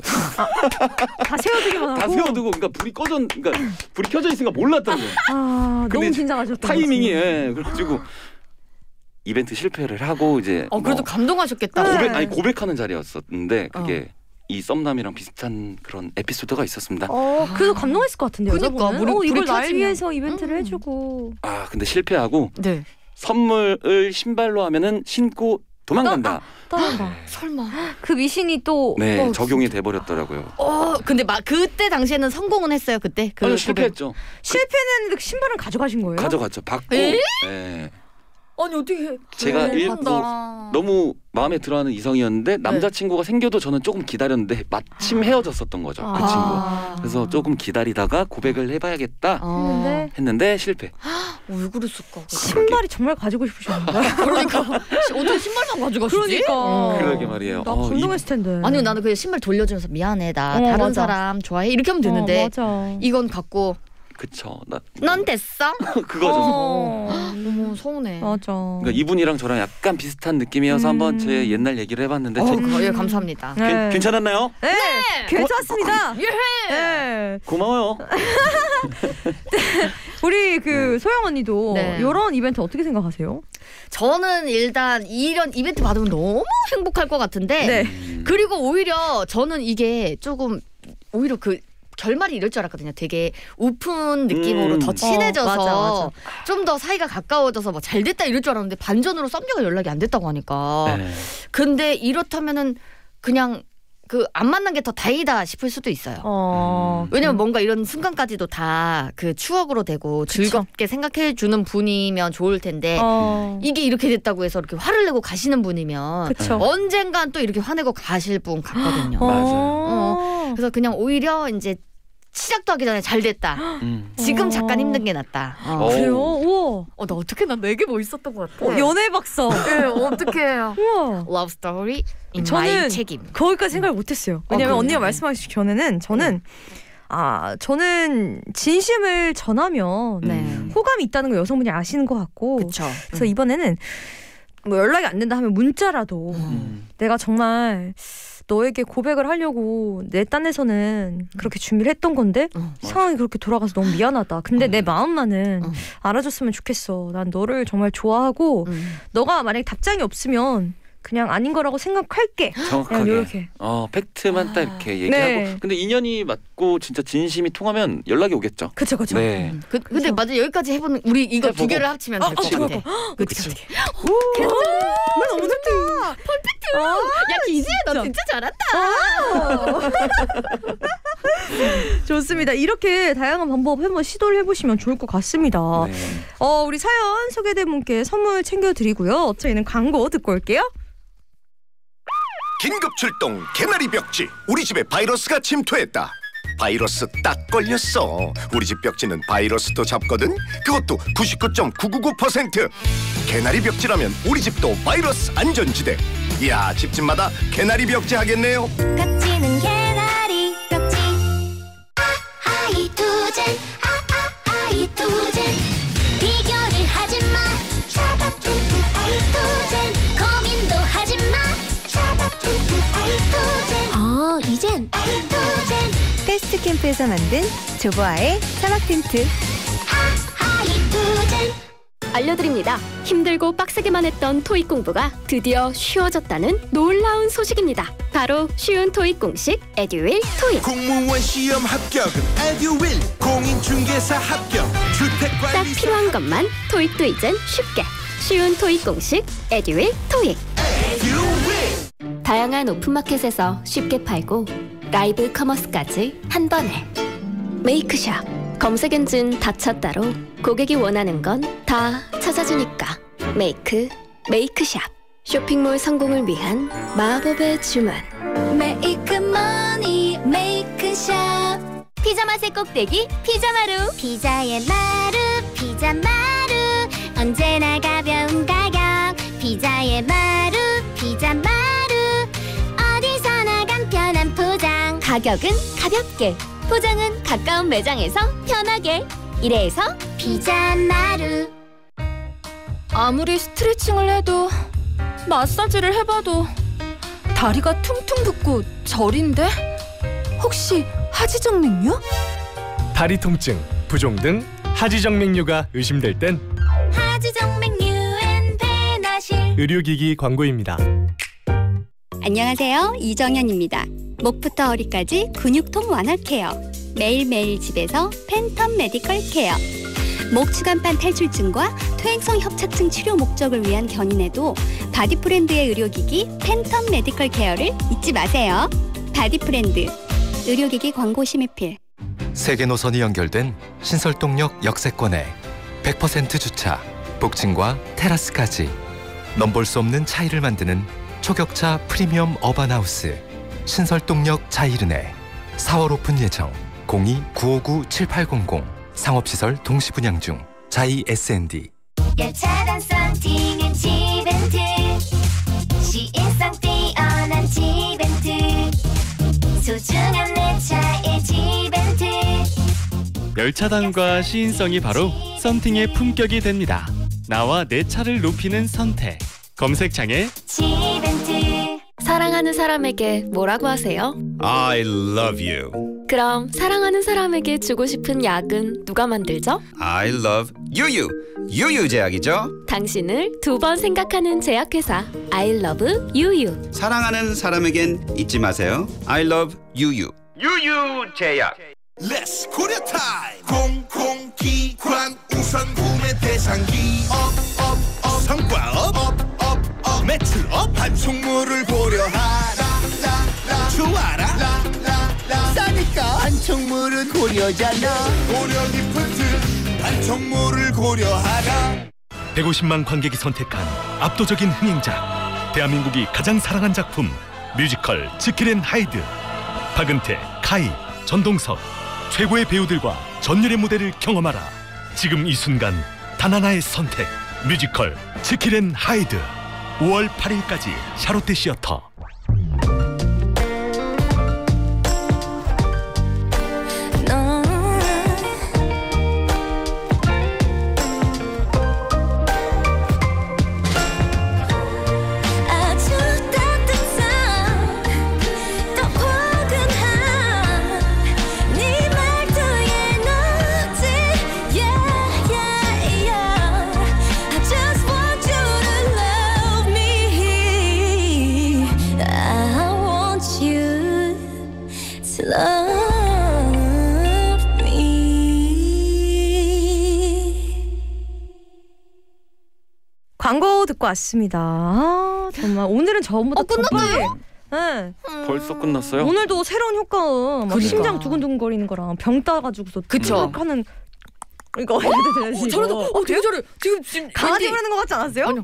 다 세워두기만 하고. 다 세워두고 그러니까 불이 꺼져 그러니까 불이 켜져 있으니까 몰랐던 거예요. 아, 너무 근데 긴장하셨던 타이밍이 거지. 예, 그래가지고 이벤트 실패를 하고 이제 어 그래도 뭐 감동하셨겠다. 고백 아니 고백하는 자리였었는데 그게 어. 이 썸남이랑 비슷한 그런 에피소드가 있었습니다. 어, 그래도 감동했을 것 같은데요. 그러니까, 여자분은? 우리 어, 이걸 불이 날 켜지면. 위해서 이벤트를 해주고. 아 근데 실패하고 네. 선물을 신발로 하면은 신고 도망간다. 떠난다. 설마. 그 미신이 또. 네 어, 적용이 돼버렸더라고요. 어 근데 막 그때 당시에는 성공은 했어요 그때. 그 아니, 고백. 실패했죠. 실패는 했는데 신발은 가져가신 거예요? 가져갔죠. 받고. 에? 네. 아니 어떻게? 제가 그래, 읽고 한다. 너무 마음에 들어하는 이성이었는데 남자친구가 생겨도 저는 조금 기다렸는데 마침 헤어졌었던 거죠. 그 아. 친구. 그래서 조금 기다리다가 고백을 해봐야겠다 어. 했는데 실패. 왜 그랬을까? 신발이 정말 가지고 싶으셨는데. 그러니까 어떻게 신발만 가져가시지? 그러니까. 어. 그러게 말이에요. 나 어, 이- 감동했을 텐데. 아니요 나는 그 신발 돌려주면서 미안해 나 어, 다른 맞아. 사람 좋아해 이렇게 하면 되는데 어, 맞아. 이건 갖고 그쵸. 나 넌 됐어? 그거죠. 어. 너무 서운해. 맞아. 그러니까 이분이랑 저랑 약간 비슷한 느낌이어서 음. 한번 제 옛날 얘기를 해봤는데 어, 제- 그거, 예, 감사합니다. 네. 괜- 괜찮았나요? 네, 괜찮습니다. 예. 네. 고마워요. 우리 그 소영 언니도 네. 이런 이벤트 어떻게 생각하세요? 저는 일단 이런 이벤트 받으면 너무 행복할 것 같은데 네. 음. 그리고 오히려 저는 이게 조금 오히려 그 결말이 이럴 줄 알았거든요. 되게 오픈 느낌으로 음. 더 친해져서 어, 맞아, 맞아. 좀 더 사이가 가까워져서 뭐 잘 됐다 이럴 줄 알았는데 반전으로 썸녀가 연락이 안 됐다고 하니까 네. 근데 이렇다면은 그냥 그 안 만난 게 더 다행이다 싶을 수도 있어요. 어. 왜냐면 뭔가 이런 순간까지도 다 그 추억으로 되고 즐겁게 생각해 주는 분이면 좋을 텐데 어. 이게 이렇게 됐다고 해서 이렇게 화를 내고 가시는 분이면 그쵸. 언젠간 또 이렇게 화내고 가실 분 같거든요. 어. 어. 그래서 그냥 오히려 이제 시작도 하기 전에 잘 됐다. 음. 지금 어. 잠깐 힘든 게 낫다. 어. 어. 그래요? 우와. 어, 나 어떻게 난 내게 뭐 있었던 것 같아. 어, 연애 박사. 네, 어떻게 해요? 우와. Love story in 저는 my 책임. 거기까지 생각을 못했어요. 왜냐면 그래요? 언니가 말씀하시기 전에는 저는 아 저는 진심을 전하면 네. 호감이 있다는 걸 여성분이 아시는 것 같고 그렇죠. 그래서 이번에는 뭐 연락이 안 된다 하면 문자라도 음. 내가 정말 너에게 고백을 하려고 내 딴에서는 그렇게 준비를 했던 건데 어, 상황이 그렇게 돌아가서 너무 미안하다. 근데 내 마음만은 어. 알아줬으면 좋겠어. 난 너를 정말 좋아하고 음. 너가 만약에 답장이 없으면 그냥 아닌 거라고 생각할게. 정확하게. 이렇게. 어 팩트만 딱 이렇게 얘기하고. 네. 근데 인연이 맞고 진짜 진심이 통하면 연락이 오겠죠. 그렇죠, 그렇죠. 네. 음. 그, 근데 맞아 여기까지 해보는 우리 이거 두 개를 합치면 될 것 같아. 그렇지. 괜찮아. 너무 좋다. 펄펙트. 야 기지야 너 진짜 잘한다. 좋습니다. 이렇게 다양한 방법 한번 시도를 해보시면 좋을 것 같습니다. 네. 어, 우리 사연 소개된 분께 선물 챙겨드리고요. 저희는 광고 듣고 올게요. 긴급 출동 개나리 벽지. 우리 집에 바이러스가 침투했다. 바이러스 딱 걸렸어. 우리 집 벽지는 바이러스도 잡거든. 그것도 구십구 점 구구구 퍼센트. 개나리 벽지라면 우리 집도 바이러스 안전지대. 이야, 집집마다 개나리 벽지 하겠네요. 벽지는 개나리 벽지. 아이투젠 아아아이투젠 비교를 하지마. 차갑투투 아이투젠 고민도 하지마. 차갑투투 아이투젠. 어, 이젠 아이투젠. 패스트 캠프에서 만든 조보아의 사막 텐트. 아이투젠. 알려드립니다. 힘들고 빡세게만 했던 토익 공부가 드디어 쉬워졌다는 놀라운 소식입니다. 바로 쉬운 토익 공식 에듀윌 토익. 공무원 시험 합격은 에듀윌. 공인중개사 합격. 딱 주택관리사. 필요한 것만 토익도 이젠 쉽게. 쉬운 토익 공식 에듀윌 토익. 에듀윌. 다양한 오픈마켓에서 쉽게 팔고 라이브 커머스까지 한 번에. 메이크샵. 검색 엔진 다 찾다로 고객이 원하는 건 다 찾아주니까. 메이크 메이크샵. 쇼핑몰 성공을 위한 마법의 주문. 메이크머니 메이크샵. 피자 맛의 꼭대기 피자마루. 피자의 마루 피자마루. 언제나 가벼운 가격. 피자의 마루 피자마루. 어디서나 간편한 포장. 가격은 가볍게. 포장은 가까운 매장에서 편하게. 이래서 피자마루. 아무리 스트레칭을 해도 마사지를 해봐도 다리가 퉁퉁 붓고 저린데? 혹시 하지정맥류? 다리 통증, 부종 등 하지정맥류가 의심될 땐 하지정맥류엔 베나실. 의료기기 광고입니다. 안녕하세요, 이정현입니다. 목부터 허리까지 근육통 완화 케어. 매일매일 집에서 팬텀 메디컬 케어. 목 추간판 탈출증과 퇴행성 협착증 치료 목적을 위한 견인에도 바디프렌드의 의료기기 팬텀 메디컬 케어를 잊지 마세요. 바디프렌드 의료기기 광고 심의필. 세계 노선이 연결된 신설동역 역세권에 백 퍼센트 주차, 복층과 테라스까지 넘볼 수 없는 차이를 만드는 초격차 프리미엄 어반하우스 신설동역 자이르네. 사월 오픈 예정. 공이 구오구 칠팔공공. 상업시설 동시분양 중. 자이 에스엔디. 열차단 썬팅은 지벤트. 시인성 뛰어난 지벤트. 소중한 내 차의 지벤트. 열차단과 시인성이 바로 썬팅의 품격이 됩니다. 나와 내 차를 높이는 선택. 검색창에 지벤트. 사랑하는 사람에게 뭐라고 하세요? I love you. 그럼 사랑하는 사람에게 주고 싶은 약은 누가 만들죠? I love 유유. 유유제약이죠. 당신을 두 번 생각하는 제약회사 I love 유유. 사랑하는 사람에겐 잊지 마세요. I love 유유. 유유제약. Let's 고려 타임. 공공기관 우선 구매 대상기. 업업업 성과 업업업 매출업. 판촉물을 고려하라. 좋아라. 싸니까 판촉물은 고려잖아. 고려 기프트 판촉물을 고려하라. 백오십만 관객이 선택한 압도적인 흥행작. 대한민국이 가장 사랑한 작품 뮤지컬 지킬 앤 하이드. 박은태, 카이, 전동석 최고의 배우들과 전율의 무대를 경험하라. 지금 이 순간 단 하나의 선택. 뮤지컬 지킬 앤 하이드. 오월 팔일까지 샤롯테 시어터. 듣고 왔습니다. 아, 정말 오늘은 처음부터 어, 끝났어요? 네. 벌써 끝났어요? 오늘도 새로운 효과음, 막 그러니까. 심장 두근두근거리는 거랑 병 따가지고서 그쵸. 하는 이거 해야 되지. 어, 잘한다. 어, 되게 잘해. 지금 지금 강아지 왠지- 부르는 것 같지 않았어요? 아니요.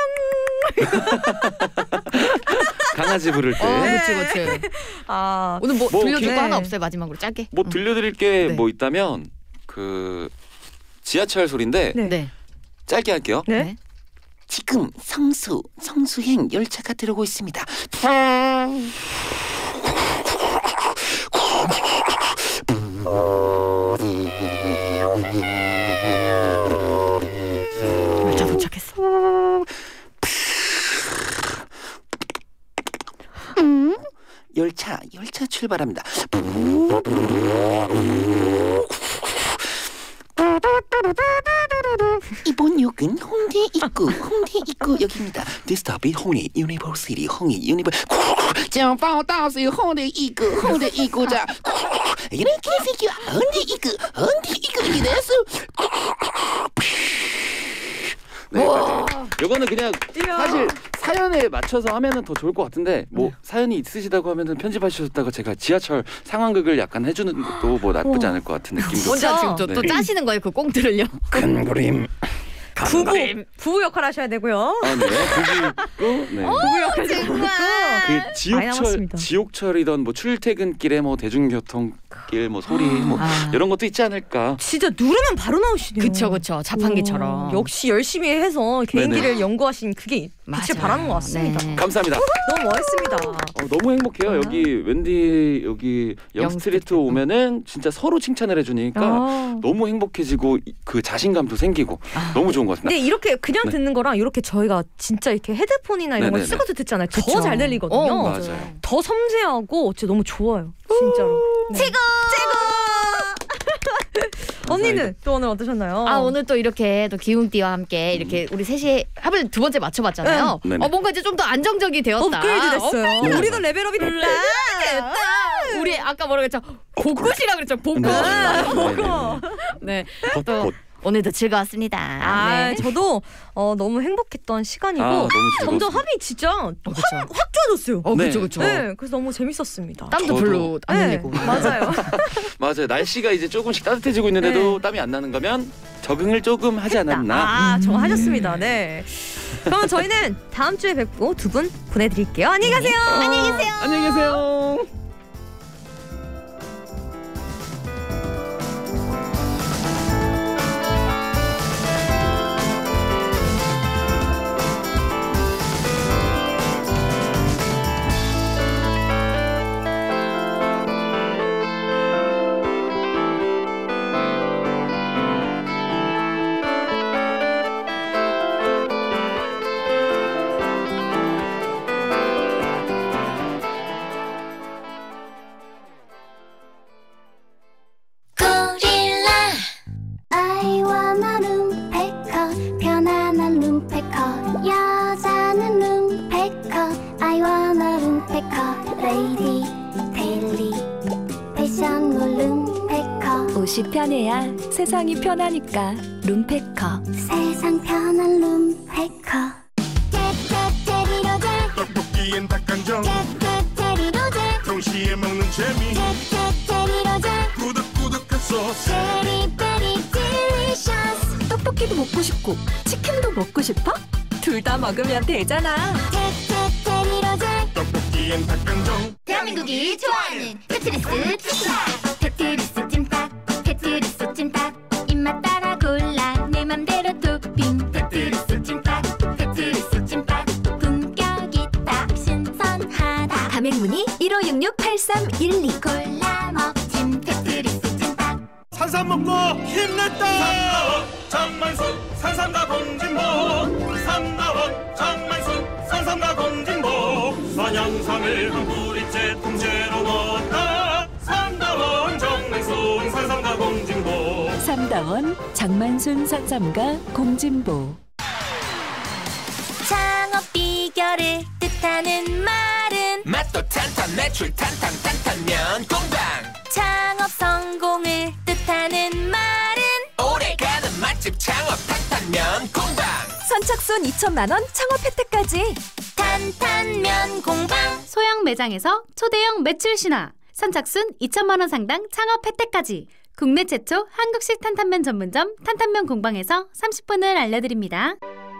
강아지 부를 때. 어, 그렇지, 그렇지. 아, 오늘 뭐, 뭐 들려줄 기- 거 하나 없어요? 마지막으로 짧게. 뭐 들려드릴 게 네. 뭐 있다면 그 지하철 소리인데 네. 네. 짧게 할게요. 네. 지금 성수 성수행 열차가 들어오고 있습니다. 열차 도착했어. 음? 열차 열차 출발합니다. 이번 역은 홍대 입구 홍대 입구 역입니다. This stop is 홍대 University 홍대 University. 将报到是홍대 입구 홍대 입구자. 이렇게 새끼야 홍대 입구 홍대 입구 이래서. 네, 이거는 그냥 사실 사연에 맞춰서 하면은 더 좋을 것 같은데 뭐 사연이 있으시다고 하면은 편집하셨다가 제가 지하철 상황극을 약간 해주는 것도 뭐 나쁘지 않을 것 같은 느낌도. 혼자 지금 또, 네. 또 짜시는 거예요, 그 꽁트를요. 큰 그림. 부부 부부 역할 하셔야 되고요. 아, 네. 부부 네. 부부 역할 정말. 되고. 그 많이 지옥철 남았습니다. 지옥철이던 뭐 출퇴근길에 뭐 대중교통길 뭐 소리 뭐 아. 이런 것도 있지 않을까. 진짜 누르면 바로 나오시네요. 그쵸, 그쵸. 자판기처럼. 오, 역시 열심히 해서 개인기를 네네. 연구하신 그게 빛을 맞아요. 발하는 것 같습니다. 네. 감사합니다. 너무 멋있습니다. 어, 너무 행복해요. 여기 웬디 여기 영스트리트 오면은 진짜 서로 칭찬을 해주니까 아. 너무 행복해지고 이- 그 자신감도 생기고 너무 좋은 것 같습니다. 근데 이렇게 그냥 네. 듣는 거랑 이렇게 저희가 진짜 이렇게 헤드폰이나 이런 걸 네네네. 쓰고서 듣잖아요. 더 그쵸. 잘 들리거든요. 어, 맞아요. 더 섬세하고 진짜 너무 좋아요. 진짜로. 네. 최고! 언니는 또 오늘 어떠셨나요? 아, 오늘 또 이렇게 또 기웅띠와 함께 이렇게 우리 셋이 합을 두 번째 맞춰봤잖아요. 음. 네네. 어, 뭔가 이제 좀 더 안정적이 되었다. 업그레이드 됐어요. 업그레이드 우리도 레벨업이 됐다. 됐다. 우리 아까 뭐라 그랬죠? 복굿이라 그랬죠. 복굿. 네. 또 오늘도 즐거웠습니다. 아, 네. 저도 어, 너무 행복했던 시간이고 아, 너무 즐거웠습니다. 점점 합이 진짜 확, 그쵸. 확 좋아졌어요. 어, 네. 그쵸, 그쵸. 네, 그래서 너무 재밌었습니다. 땀도 저도- 별로 안 네, 흘리고. 맞아요. 맞아요. 날씨가 이제 조금씩 따뜻해지고 있는데도 땀이 안 나는 거면 적응을 조금 하지 않았나. 아, 저 하셨습니다. 네. 그럼 저희는 다음 주에 뵙고 두 분 보내드릴게요. 안녕히 가세요. 안녕히 계세요. 안녕히 계세요. 고릴라 아이와 나는 룸페커 편안한 룸페커 여자는 룸페커 아이와 나 룸페커 레이디 데일리 패션몰 룸페커 옷이 편해야 세상이 편하니까 룸페커. 세상 편한 룸페커 깨깨깨리로제 떡볶이엔 닭강정 깨깨깨리로제 동시에 먹는 재미 깨깨깨리로제 꾸덕꾸덕한 소스 베리베리 딜리셔스 떡볶이도 먹고 싶고 치킨도 먹고 싶어? 둘 다 먹으면 되잖아. 깨깨깨리로제 떡볶이엔 닭강정 대한민국이 좋아하는 테트리스 찜닭 테트리스 찜닭 테트리스 찜닭 입맛 따라 골라 내 맘대로 토핑 테트리스 찜닭 테트리스 찜닭 품격 있다 신선하다 가맹문의 일오육육 팔삼일이. 골라 먹진 테트리스 찜닭 산삼 먹고 힘냈다 삼나원 장만순 산삼과 공진보 삼나원 장만순 산삼과 공진보 선양삼을 한 뿌리째 통째로 넣었다 삼나원 장만순 산삼과 공진보 삼다원 장만순 산삼과 공진보. 창업 비결을 뜻하는 말은 맛도 탄탄 매출 탄탄 탄탄면 공방 창업 성공을 뜻하는 말은 오래가는 맛집 창업 탄탄면 공방 선착순 이천만 원 창업 혜택까지. 탄탄면 공방. 소형 매장에서 초대형 매출 신화. 선착순 이천만 원 상당 창업 혜택까지. 국내 최초 한국식 탄탄면 전문점 탄탄면 공방에서 삼십 분을 알려드립니다.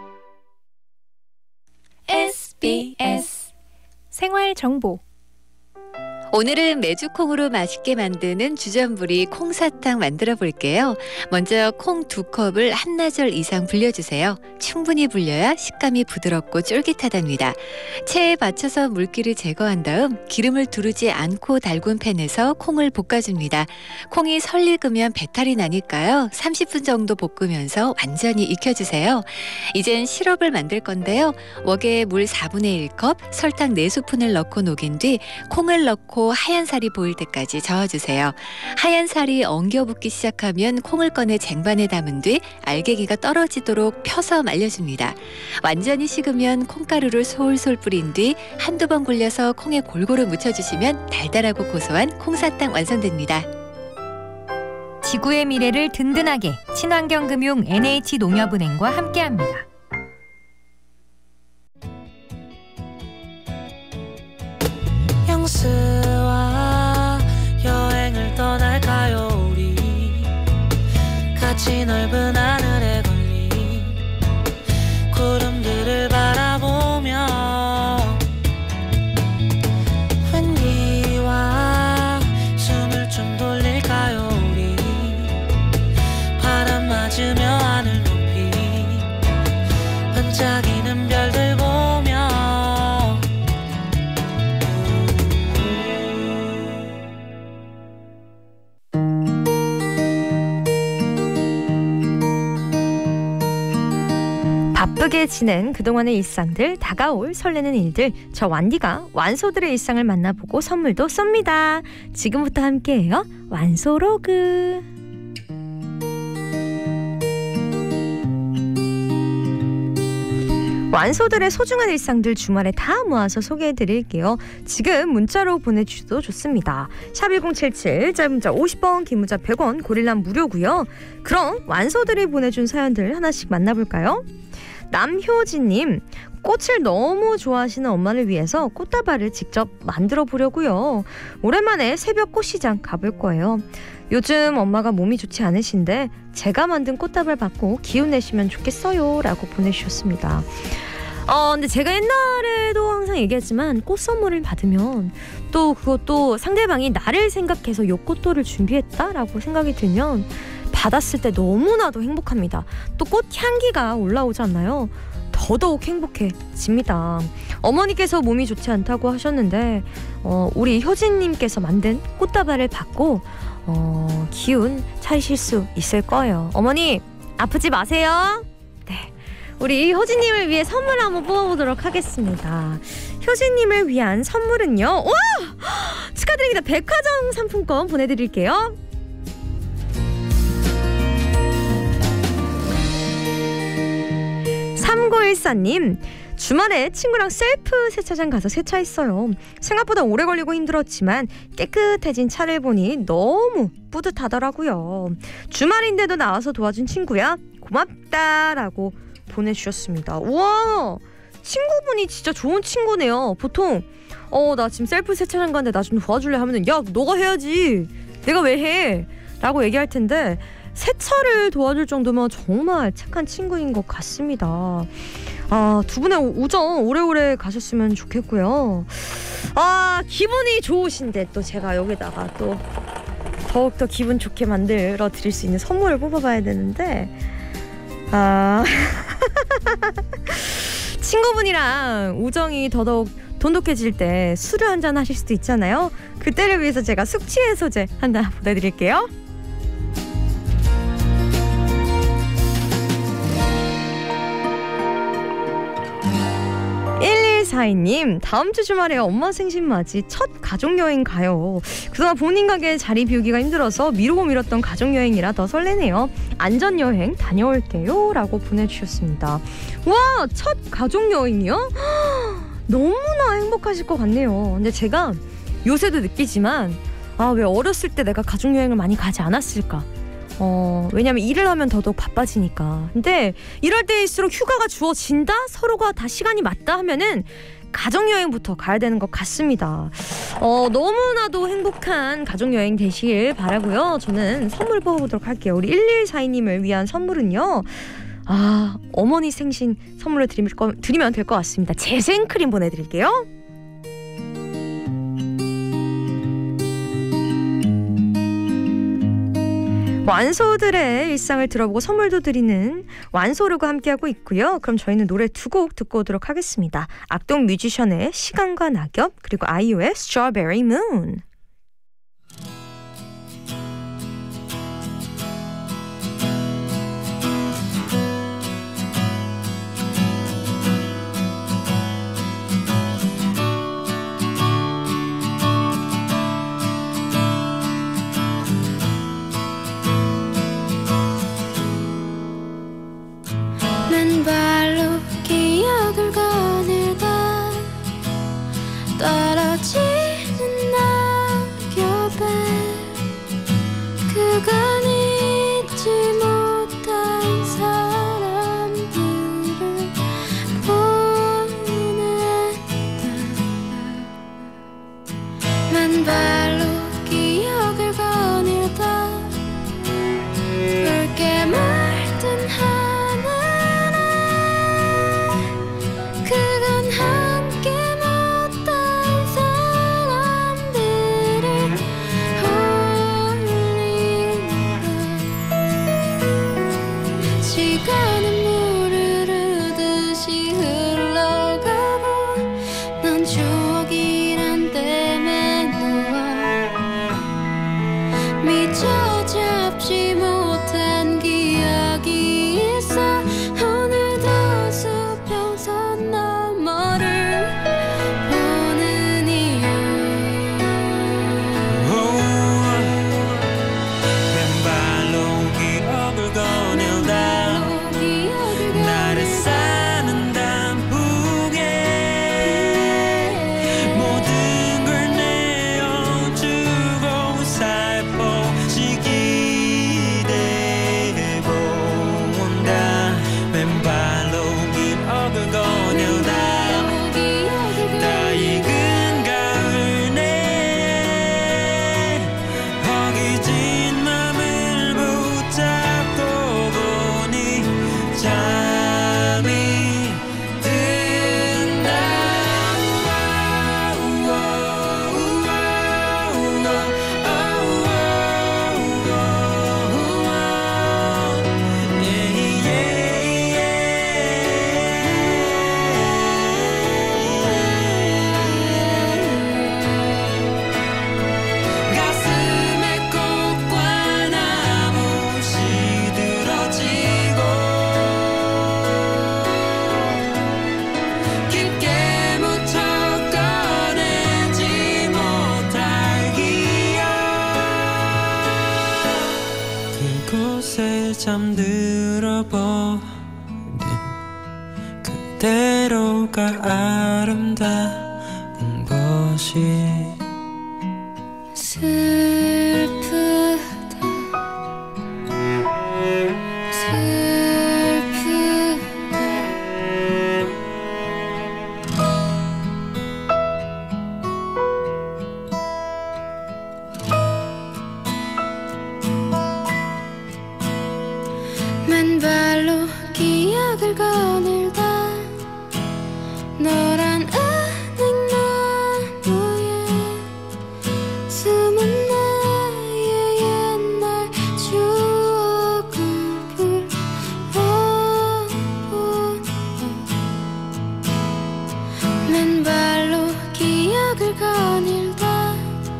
에스비에스 생활정보. 오늘은 메주콩으로 맛있게 만드는 주전부리 콩사탕 만들어 볼게요. 먼저 콩 두 컵을 한나절 이상 불려주세요. 충분히 불려야 식감이 부드럽고 쫄깃하답니다. 체에 받쳐서 물기를 제거한 다음 기름을 두르지 않고 달군 팬에서 콩을 볶아줍니다. 콩이 설익으면 배탈이 나니까요. 삼십 분 정도 볶으면서 완전히 익혀주세요. 이젠 시럽을 만들 건데요. 웍에 물 사분의 일 컵, 설탕 네 스푼을 넣고 녹인 뒤 콩을 넣고 하얀 살이 보일 때까지 저어주세요. 하얀 살이 엉겨붙기 시작하면 콩을 꺼내 쟁반에 담은 뒤 알갱이가 떨어지도록 펴서 말려줍니다. 완전히 식으면 콩가루를 솔솔 뿌린 뒤 한두 번 굴려서 콩에 골고루 묻혀주시면 달달하고 고소한 콩사탕 완성됩니다. 지구의 미래를 든든하게 친환경금융 엔에이치농협은행과 함께합니다. 영수와 여행을 떠날까요 우리 같이 넓은 하늘에 걸린 구름들을 바라보며 웬디와 숨을 좀 돌릴까요 우리 바람 맞으며 하늘 높이 반짝이는 별들 보며 바쁘게 지낸 그동안의 일상들, 다가올 설레는 일들, 저 완디가 완소들의 일상을 만나보고 선물도 쏩니다. 지금부터 함께해요. 완소로그. 완소들의 소중한 일상들 주말에 다 모아서 소개해드릴게요. 지금 문자로 보내주셔도 좋습니다. 샵 일공칠칠, 짧은 문자 오십 원, 긴 문자 백 원, 고릴라 무료고요. 그럼 완소들이 보내준 사연들 하나씩 만나볼까요? 남효진님, 꽃을 너무 좋아하시는 엄마를 위해서 꽃다발을 직접 만들어 보려고요. 오랜만에 새벽 꽃시장 가볼 거예요. 요즘 엄마가 몸이 좋지 않으신데 제가 만든 꽃다발 받고 기운 내시면 좋겠어요 라고 보내주셨습니다. 어 근데 제가 옛날에도 항상 얘기했지만 꽃 선물을 받으면 또 그것도 상대방이 나를 생각해서 요 꽃도를 준비했다라고 생각이 들면 받았을 때 너무나도 행복합니다. 또 꽃 향기가 올라오지 않나요? 더더욱 행복해집니다. 어머니께서 몸이 좋지 않다고 하셨는데 어, 우리 효진님께서 만든 꽃다발을 받고 어, 기운 차리실 수 있을 거예요. 어머니 아프지 마세요. 네, 우리 효진님을 위해 선물 한번 뽑아보도록 하겠습니다. 효진님을 위한 선물은요. 와! 축하드립니다. 백화점 상품권 보내드릴게요. 삼구일사님, 주말에 친구랑 셀프 세차장 가서 세차했어요. 생각보다 오래 걸리고 힘들었지만 깨끗해진 차를 보니 너무 뿌듯하더라고요. 주말인데도 나와서 도와준 친구야 고맙다라고 보내주셨습니다. 우와, 친구분이 진짜 좋은 친구네요. 보통 어 나 지금 셀프 세차장 가는데 나 좀 도와줄래 하면은 야 너가 해야지 내가 왜 해? 라고 얘기할 텐데 세차를 도와줄 정도면 정말 착한 친구인 것 같습니다. 아, 두 분의 우정 오래오래 가셨으면 좋겠고요. 아, 기분이 좋으신데 또 제가 여기다가 또 더욱더 기분 좋게 만들어 드릴 수 있는 선물을 뽑아봐야 되는데 아 친구분이랑 우정이 더더욱 돈독해질 때 술을 한잔 하실 수도 있잖아요. 그때를 위해서 제가 숙취해소제 한잔 보내드릴게요. 일일사이님, 다음 주 주말에 엄마 생신 맞이 첫 가족여행 가요. 그동안 본인 가게 자리 비우기가 힘들어서 미루고 미뤘던 가족여행이라 더 설레네요. 안전여행 다녀올게요 라고 보내주셨습니다. 와, 첫 가족여행이요? 너무나 행복하실 것 같네요. 근데 제가 요새도 느끼지만 아, 왜 어렸을 때 내가 가족여행을 많이 가지 않았을까? 어, 왜냐면 일을 하면 더더욱 바빠지니까. 근데 이럴 때일수록 휴가가 주어진다? 서로가 다 시간이 맞다 하면은 가족여행부터 가야 되는 것 같습니다. 어, 너무나도 행복한 가족여행 되시길 바라고요. 저는 선물 뽑아보도록 할게요. 우리 일일사이님을 위한 선물은요. 아, 어머니 생신 선물로 드릴 거, 드리면 될 것 같습니다. 재생크림 보내드릴게요. 완소들의 일상을 들어보고 선물도 드리는 완소르가 함께하고 있고요. 그럼 저희는 노래 두 곡 듣고 오도록 하겠습니다. 악동 뮤지션의 시간과 낙엽, 그리고 아이유의 Strawberry Moon. 맨발로 기억을 거닐다 떨어지는 낙엽에 그간 잊지 못한 사람들을 보냈다. 맨발로 기억을 거닐다 붉게 물든 잠들어버린 그대로가 아름다운 것이 슬프다 맨발로 기억을 거닐다 노란 은행나무에 숨은 나의 옛날 추억을 불러본다 맨발로 기억을 거닐다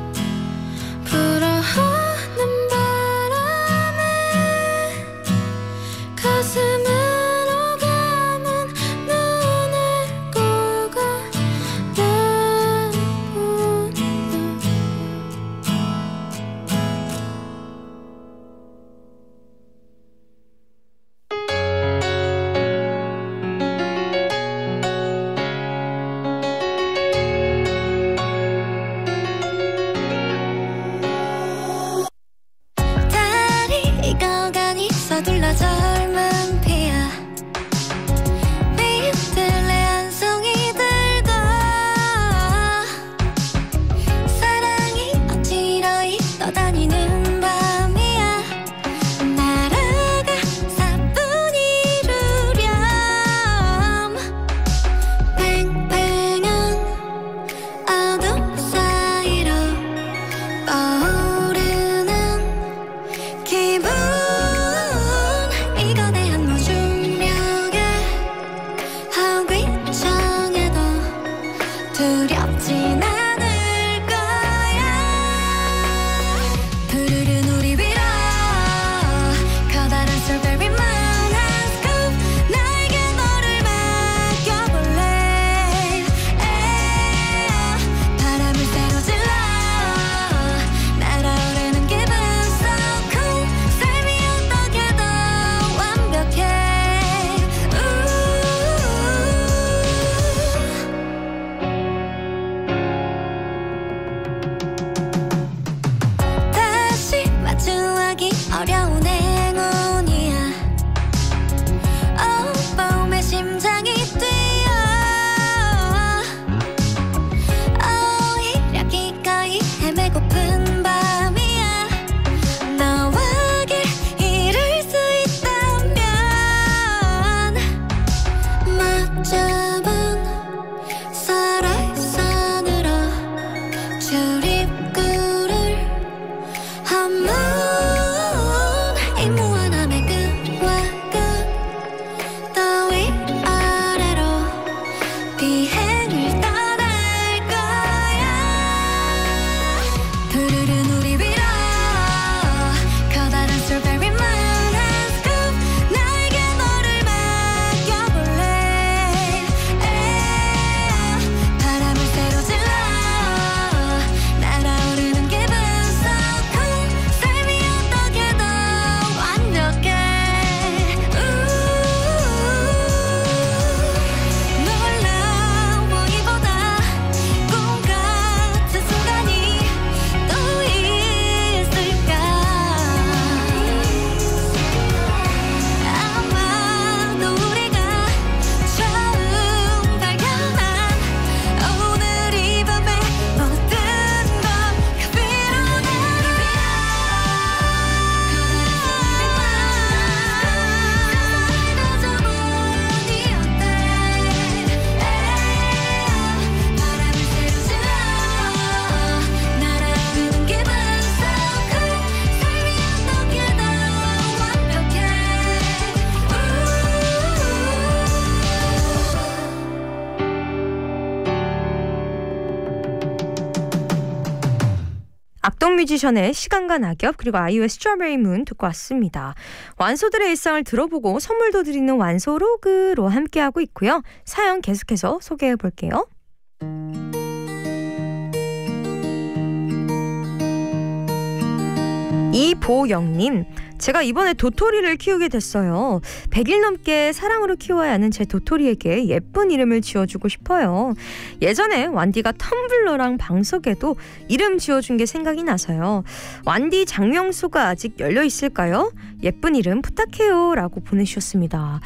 불어오는 바람에 가슴으로 감은 두렵진 않을 거야. 푸르른 우리 위로 커다란 strawberry만한 scoop 나에게 너를 맡겨볼래. 에어 바람을 새로 질러 날아오르는 기분 so cool. 삶이 어떻게 더 완벽해. 다시 마주하기 어려운 행운이야. Oh, 봄의 심장이 뛰어. 오히려 기꺼이 헤매고픈 밤이야. 너와 길 잃을 수 있다면 맞잡은 설화선으로 출입구를 한문 이 무한함의 끝과 끝 더 위아래로 비행을 떠날 거야. 푸르른 우리 위로 커다란 strawberry만한 scoop 나에게 너를 맡겨볼래. 에어 바람을 새로 질러 날아오르는 기분 so cool. 삶이 어떻게 더 완벽해. 놀라 보기보다 꿈 같은 순간이 또 있을까. 아마도 우리가 처음 발견한 오늘 이 밤의 모든 건 그 위로 날아오르는 기분 so cool. 삶이 어떻게 더 완벽해. 악동 뮤지션의 시간과 낙엽 그리고 아이유의 스트로베리 문 듣고 왔습니다. 완소들의 일상을 들어보고 선물도 드리는 완소 로그로 함께하고 있고요. 사연 계속해서 소개해 볼게요. 이보영님, 제가 이번에 도토리를 키우게 됐어요. 백 일 넘게 사랑으로 키워야 하는 제 도토리에게 예쁜 이름을 지어주고 싶어요. 예전에 완디가 텀블러랑 방석에도 이름 지어준 게 생각이 나서요. 완디 장명소가 아직 열려 있을까요? 예쁜 이름 부탁해요 라고 보내주셨습니다.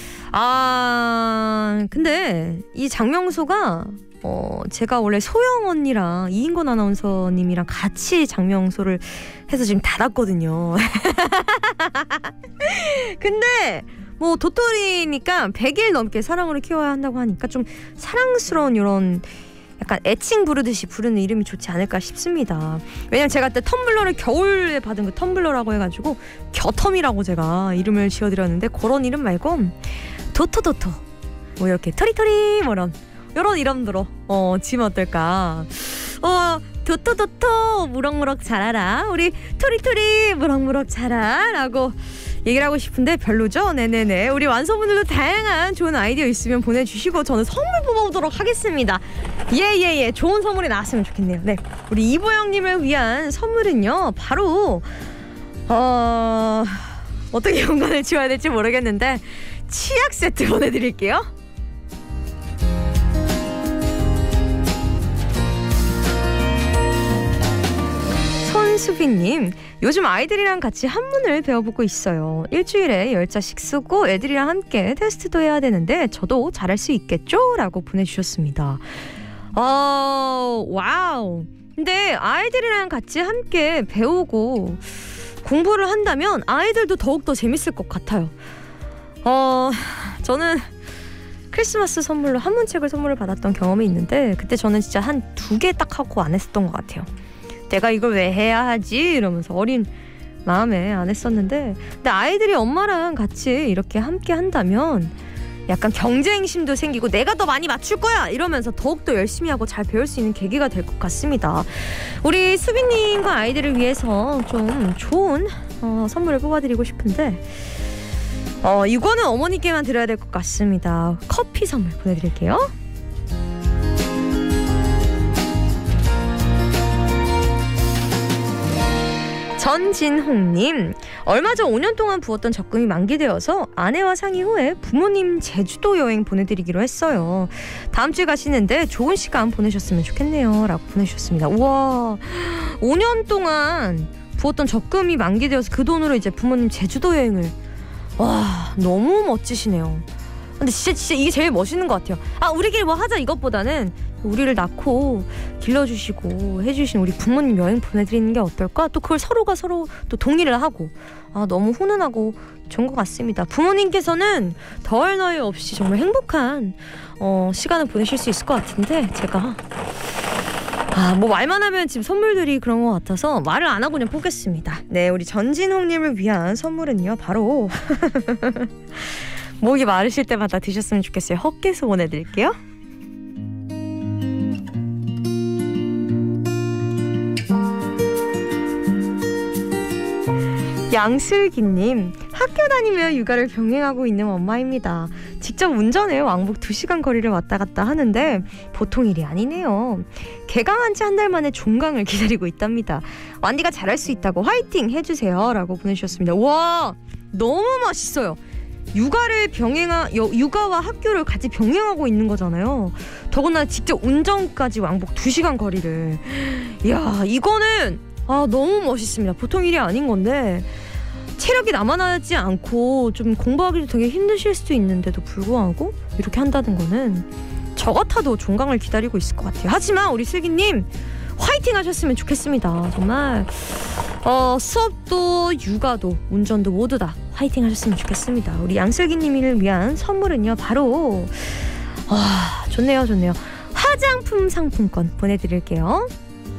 아 근데 이 장명소가 어, 제가 원래 소영 언니랑 이인권 아나운서님이랑 같이 장명소를 해서 지금 닫았거든요. 근데 뭐 도토리니까 백 일 넘게 사랑으로 키워야 한다고 하니까 좀 사랑스러운 이런 약간 애칭 부르듯이 부르는 이름이 좋지 않을까 싶습니다. 왜냐면 제가 그때 텀블러를 겨울에 받은 그 텀블러라고 해가지고 겨텀이라고 제가 이름을 지어드렸는데 그런 이름 말고 도토도토 뭐 이렇게 토리토리 뭐 이런 이런 이름들로 어, 지면 어떨까. 어 도토도토 무럭무럭 자라라 우리 토리토리 무럭무럭 자라 라고 얘기를 하고 싶은데 별로죠? 네네네. 우리 완소분들도 다양한 좋은 아이디어 있으면 보내주시고 저는 선물 뽑아보도록 하겠습니다. 예예예 예, 예. 좋은 선물이 나왔으면 좋겠네요. 네, 우리 이보영님을 위한 선물은요 바로 어... 어떻게 공간을 지워야 될지 모르겠는데 치약 세트 보내드릴게요. 손수빈님, 요즘 아이들이랑 같이 한문을 배워보고 있어요. 일주일에 열 자씩 쓰고 애들이랑 함께 테스트도 해야 되는데 저도 잘할 수 있겠죠? 라고 보내주셨습니다. 어, 와우. 근데 아이들이랑 같이 함께 배우고 공부를 한다면 아이들도 더욱더 재밌을 것 같아요. 어, 저는 크리스마스 선물로 한문책을 선물을 받았던 경험이 있는데 그때 저는 진짜 한 두 개 딱 하고 안 했었던 것 같아요. 내가 이걸 왜 해야 하지? 이러면서 어린 마음에 안 했었는데 근데 아이들이 엄마랑 같이 이렇게 함께 한다면 약간 경쟁심도 생기고 내가 더 많이 맞출 거야 이러면서 더욱더 열심히 하고 잘 배울 수 있는 계기가 될 것 같습니다. 우리 수빈님과 아이들을 위해서 좀 좋은 어, 선물을 뽑아드리고 싶은데 어, 이거는 어머니께만 드려야 될 것 같습니다. 커피 선물 보내드릴게요. 전진홍님, 얼마 전 오 년 동안 부었던 적금이 만기되어서 아내와 상의 후에 부모님 제주도 여행 보내드리기로 했어요. 다음 주에 가시는데 좋은 시간 보내셨으면 좋겠네요 라고 보내주셨습니다. 우와, 오 년 동안 부었던 적금이 만기되어서 그 돈으로 이제 부모님 제주도 여행을. 와, 너무 멋지시네요. 근데 진짜 진짜 이게 제일 멋있는 것 같아요. 아, 우리끼리 뭐 하자 이것보다는 우리를 낳고 길러주시고 해주신 우리 부모님 여행 보내드리는 게 어떨까? 또 그걸 서로가 서로 또 동의를 하고. 아, 너무 훈훈하고 좋은 것 같습니다. 부모님께서는 더할 나위 없이 정말 행복한 어, 시간을 보내실 수 있을 것 같은데 제가 아, 뭐 말만 하면 지금 선물들이 그런 것 같아서 말을 안 하고 그냥 뽑겠습니다. 네, 우리 전진홍님을 위한 선물은요 바로 목이 마르실 때마다 드셨으면 좋겠어요. 헛개수 보내드릴게요. 양슬기님, 학교 다니며 육아를 병행하고 있는 엄마입니다. 직접 운전해 왕복 두 시간 거리를 왔다 갔다 하는데 보통 일이 아니네요. 개강한 지 한 달 만에 종강을 기다리고 있답니다. 완디가 잘할 수 있다고 화이팅 해주세요 라고 보내주셨습니다. 와, 너무 멋있어요. 육아를 병행하, 육아와 학교를 같이 병행하고 있는 거잖아요. 더구나 직접 운전까지 왕복 두 시간 거리를. 이야, 이거는 아, 너무 멋있습니다. 보통 일이 아닌 건데 체력이 남아나지 않고 좀 공부하기도 되게 힘드실 수도 있는데도 불구하고 이렇게 한다는 거는 저 같아도 종강을 기다리고 있을 것 같아요. 하지만 우리 슬기님 화이팅 하셨으면 좋겠습니다. 정말 어, 수업도 육아도 운전도 모두 다 화이팅 하셨으면 좋겠습니다. 우리 양슬기님을 위한 선물은요 바로 아, 좋네요 좋네요 화장품 상품권 보내드릴게요.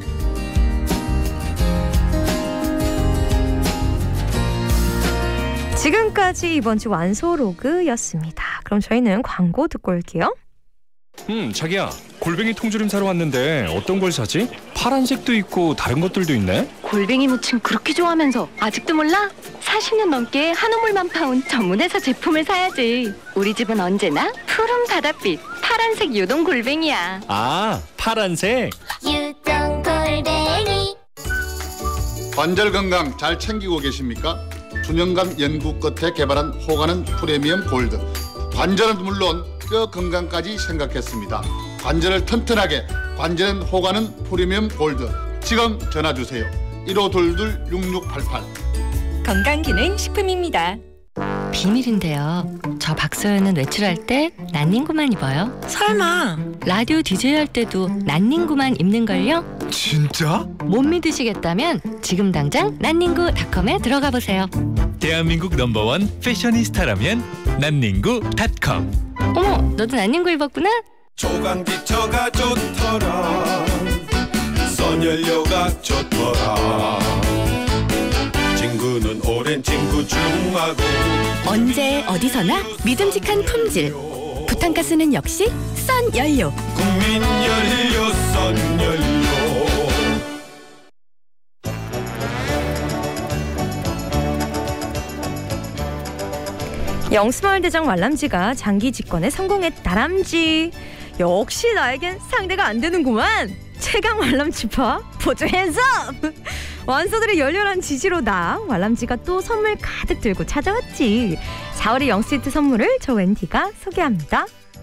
지금까지 이번 주 완소로그였습니다. 그럼 저희는 광고 듣고 올게요. 음, 자기야, 골뱅이 통조림 사러 왔는데 어떤 걸 사지? 파란색도 있고 다른 것들도 있네? 골뱅이 무침 그렇게 좋아하면서 아직도 몰라? 사십 년 넘게 한우물만 파온 전문회사 제품을 사야지. 우리 집은 언제나 푸른 바닷빛 파란색 유동 골뱅이야. 아, 파란색? 유동 골뱅이. 관절 건강 잘 챙기고 계십니까? 수년간 연구 끝에 개발한 호가는 프리미엄 골드. 관절은 물론 뼈 건강까지 생각했습니다. 관절을 튼튼하게, 관절은 호가는 프리미엄 골드. 지금 전화주세요. 일오이이 육육팔팔. 건강기능식품입니다. 비밀인데요. 저 박서연은 외출할 때 난닝구만 입어요. 설마 라디오 디제이 할 때도 난닝구만 입는걸요? 진짜? 못 믿으시겠다면 지금 당장 난닝구 닷컴에 들어가 보세요. 대한민국 넘버원 패셔니스타라면 난닝구 닷컴. 어머, 너도 난닝구 입었구나? 조강기처가 좋더라. 선연료가 좋더라. 친구는 오랜 친구 중하고 언제 어디서나 믿음직한 품질. 부탄가스는 역시 썬연료. 국민연료 썬연료. 영스마을 대장 왈람지가 장기 집권에 성공했다람쥐. 역시 나에겐 상대가 안 되는구만. 최강 왈람쥐파 보조 핸즈업. 완소들의 열렬한 지지로 나 왈람쥐가 또 선물 가득 들고 찾아왔지. 사월의 영스트리트 선물을 저 웬디가 소개합니다.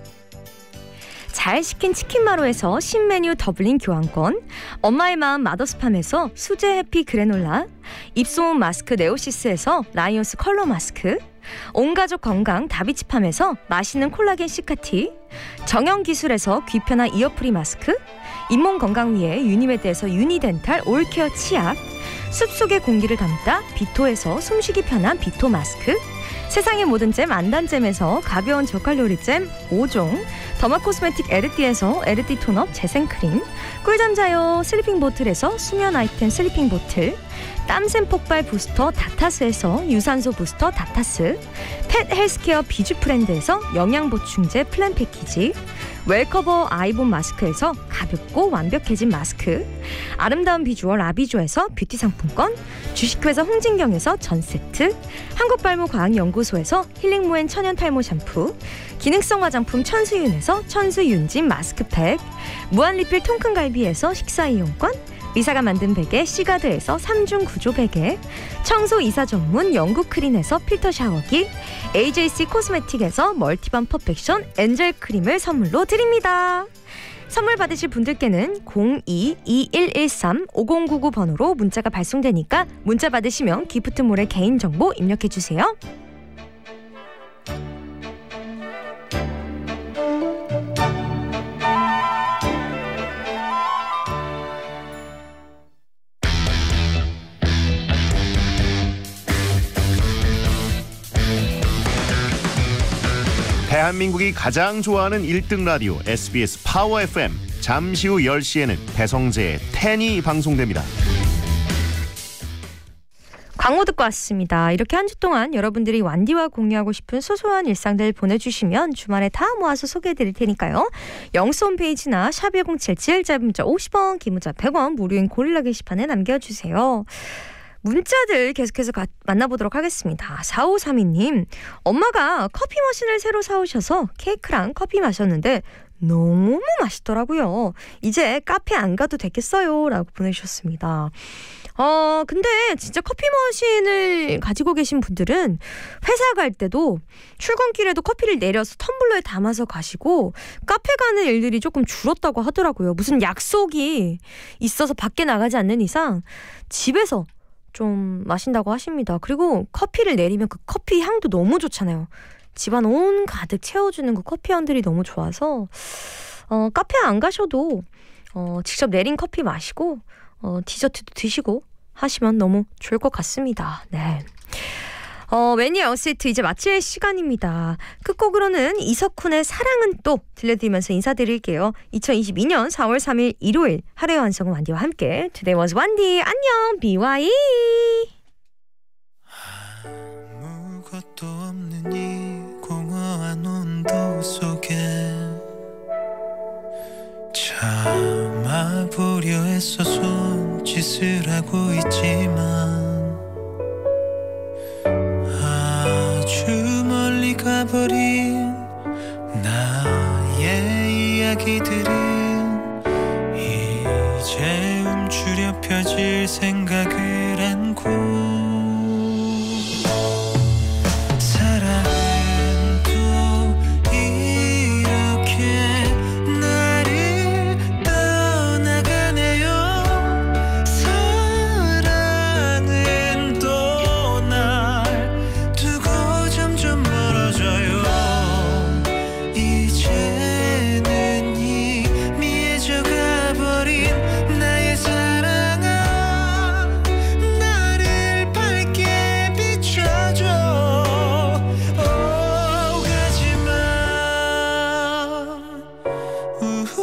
잘 식힌 치킨마루에서 신메뉴 더블링 교환권, 엄마의 마음 마더스팜에서 수제 해피 그래놀라, 입소문 마스크 네오시스에서 라이온스 컬러 마스크, 온가족 건강 다비치팜에서 맛있는 콜라겐 시카티, 정형기술에서 귀편한 이어프리 마스크, 잇몸 건강 위해 유니메드에서 유니덴탈 올케어 치약, 숲속의 공기를 담다 비토에서 숨쉬기 편한 비토 마스크, 세상의 모든 잼 안단잼에서 가벼운 저칼로리잼 오 종, 더마 코스메틱 에르띠에서 에르띠 톤업 재생크림, 꿀잠 자요 슬리핑 보틀에서 수면 아이템 슬리핑 보틀, 땀샘 폭발 부스터 다타스에서 유산소 부스터 다타스, 펫 헬스케어 비주프렌드에서 영양보충제 플랜 패키지, 웰커버 아이본 마스크에서 가볍고 완벽해진 마스크, 아름다운 비주얼 아비조에서 뷰티 상품권, 주식회사 홍진경에서 전세트, 한국발모과학연구소에서 힐링모엔 천연탈모 샴푸, 기능성 화장품 천수윤에서 천수윤진 마스크팩, 무한리필 통큰갈비에서 식사이용권, 의사가 만든 베개 시가드에서 삼중 구조 베개, 청소이사 전문 영국 크린에서 필터 샤워기, 에이제이씨 코스메틱에서 멀티밤 퍼펙션 엔젤 크림을 선물로 드립니다. 선물 받으실 분들께는 공이 이일일삼 오공구구 번호로 문자가 발송되니까 문자 받으시면 기프트몰의 개인정보 입력해주세요. 대한민국이 가장 좋아하는 일 등 라디오 에스비에스 파워 에프엠. 잠시 후 열 시에는 배성재의 텐이 방송됩니다. 광고 듣고 왔습니다. 이렇게 한 주 동안 여러분들이 완디와 공유하고 싶은 소소한 일상들 보내주시면 주말에 다 모아서 소개해드릴 테니까요. 영수 홈페이지나 샵 일공칠칠, 짧은 문자 오십 원, 긴 문자 백 원, 무료인 고릴라 게시판에 남겨주세요. 문자들 계속해서 가, 만나보도록 하겠습니다. 사오삼이 님, 엄마가 커피 머신을 새로 사오셔서 케이크랑 커피 마셨는데 너무 맛있더라고요. 이제 카페 안 가도 되겠어요 라고 보내주셨습니다. 어 근데 진짜 커피 머신을 가지고 계신 분들은 회사 갈 때도 출근길에도 커피를 내려서 텀블러에 담아서 가시고 카페 가는 일들이 조금 줄었다고 하더라고요. 무슨 약속이 있어서 밖에 나가지 않는 이상 집에서 좀 마신다고 하십니다. 그리고 커피를 내리면 그 커피 향도 너무 좋잖아요. 집안 온 가득 채워주는 그 커피 향들이 너무 좋아서 어, 카페 안 가셔도 어, 직접 내린 커피 마시고 어, 디저트도 드시고 하시면 너무 좋을 것 같습니다. 네. 어, 매니아 세트 이제 마칠 시간입니다. 끝곡으로는 이석훈의 사랑은 또 들려드리면서 인사드릴게요. 이천이십이 년 사월 삼일 일요일 하루의 완성은 완디와 함께 Today was 완디. 안녕. 비와이. 아무것도 없는 이 공허한 온도 속에 참아보려 애써 손짓을 하고 있지만 멀리 가버린 나의 이야기들은 이제 움츠려 펴질 생각을 안고 사랑은 또 이렇게 나를 떠나가네요. 사랑은 또 날 두고 점점 멀어져요. 이제는 이미 해져가 버린 나의 사랑아, 나를 밝게 비춰줘. 오, 가지마. 우후,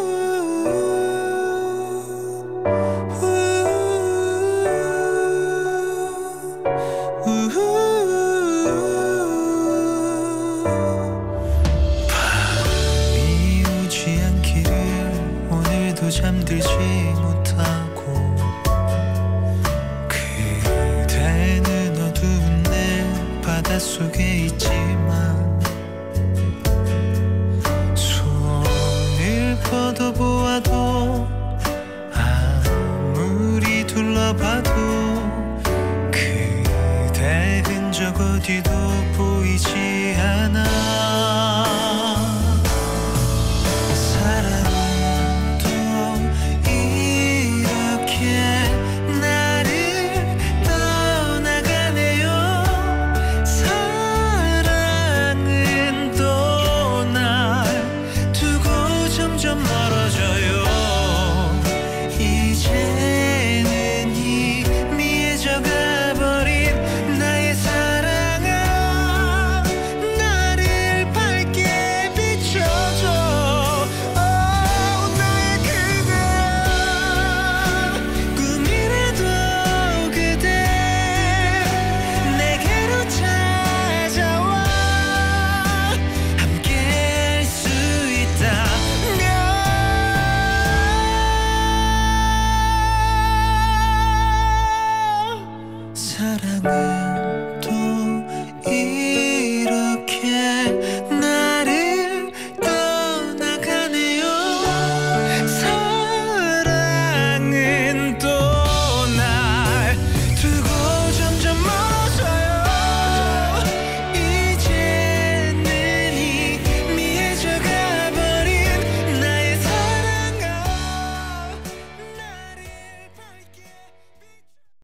우후, 밤이 오지 않기를 오늘도 잠들지 못하고 그대는 어두운 내 바닷속에 있지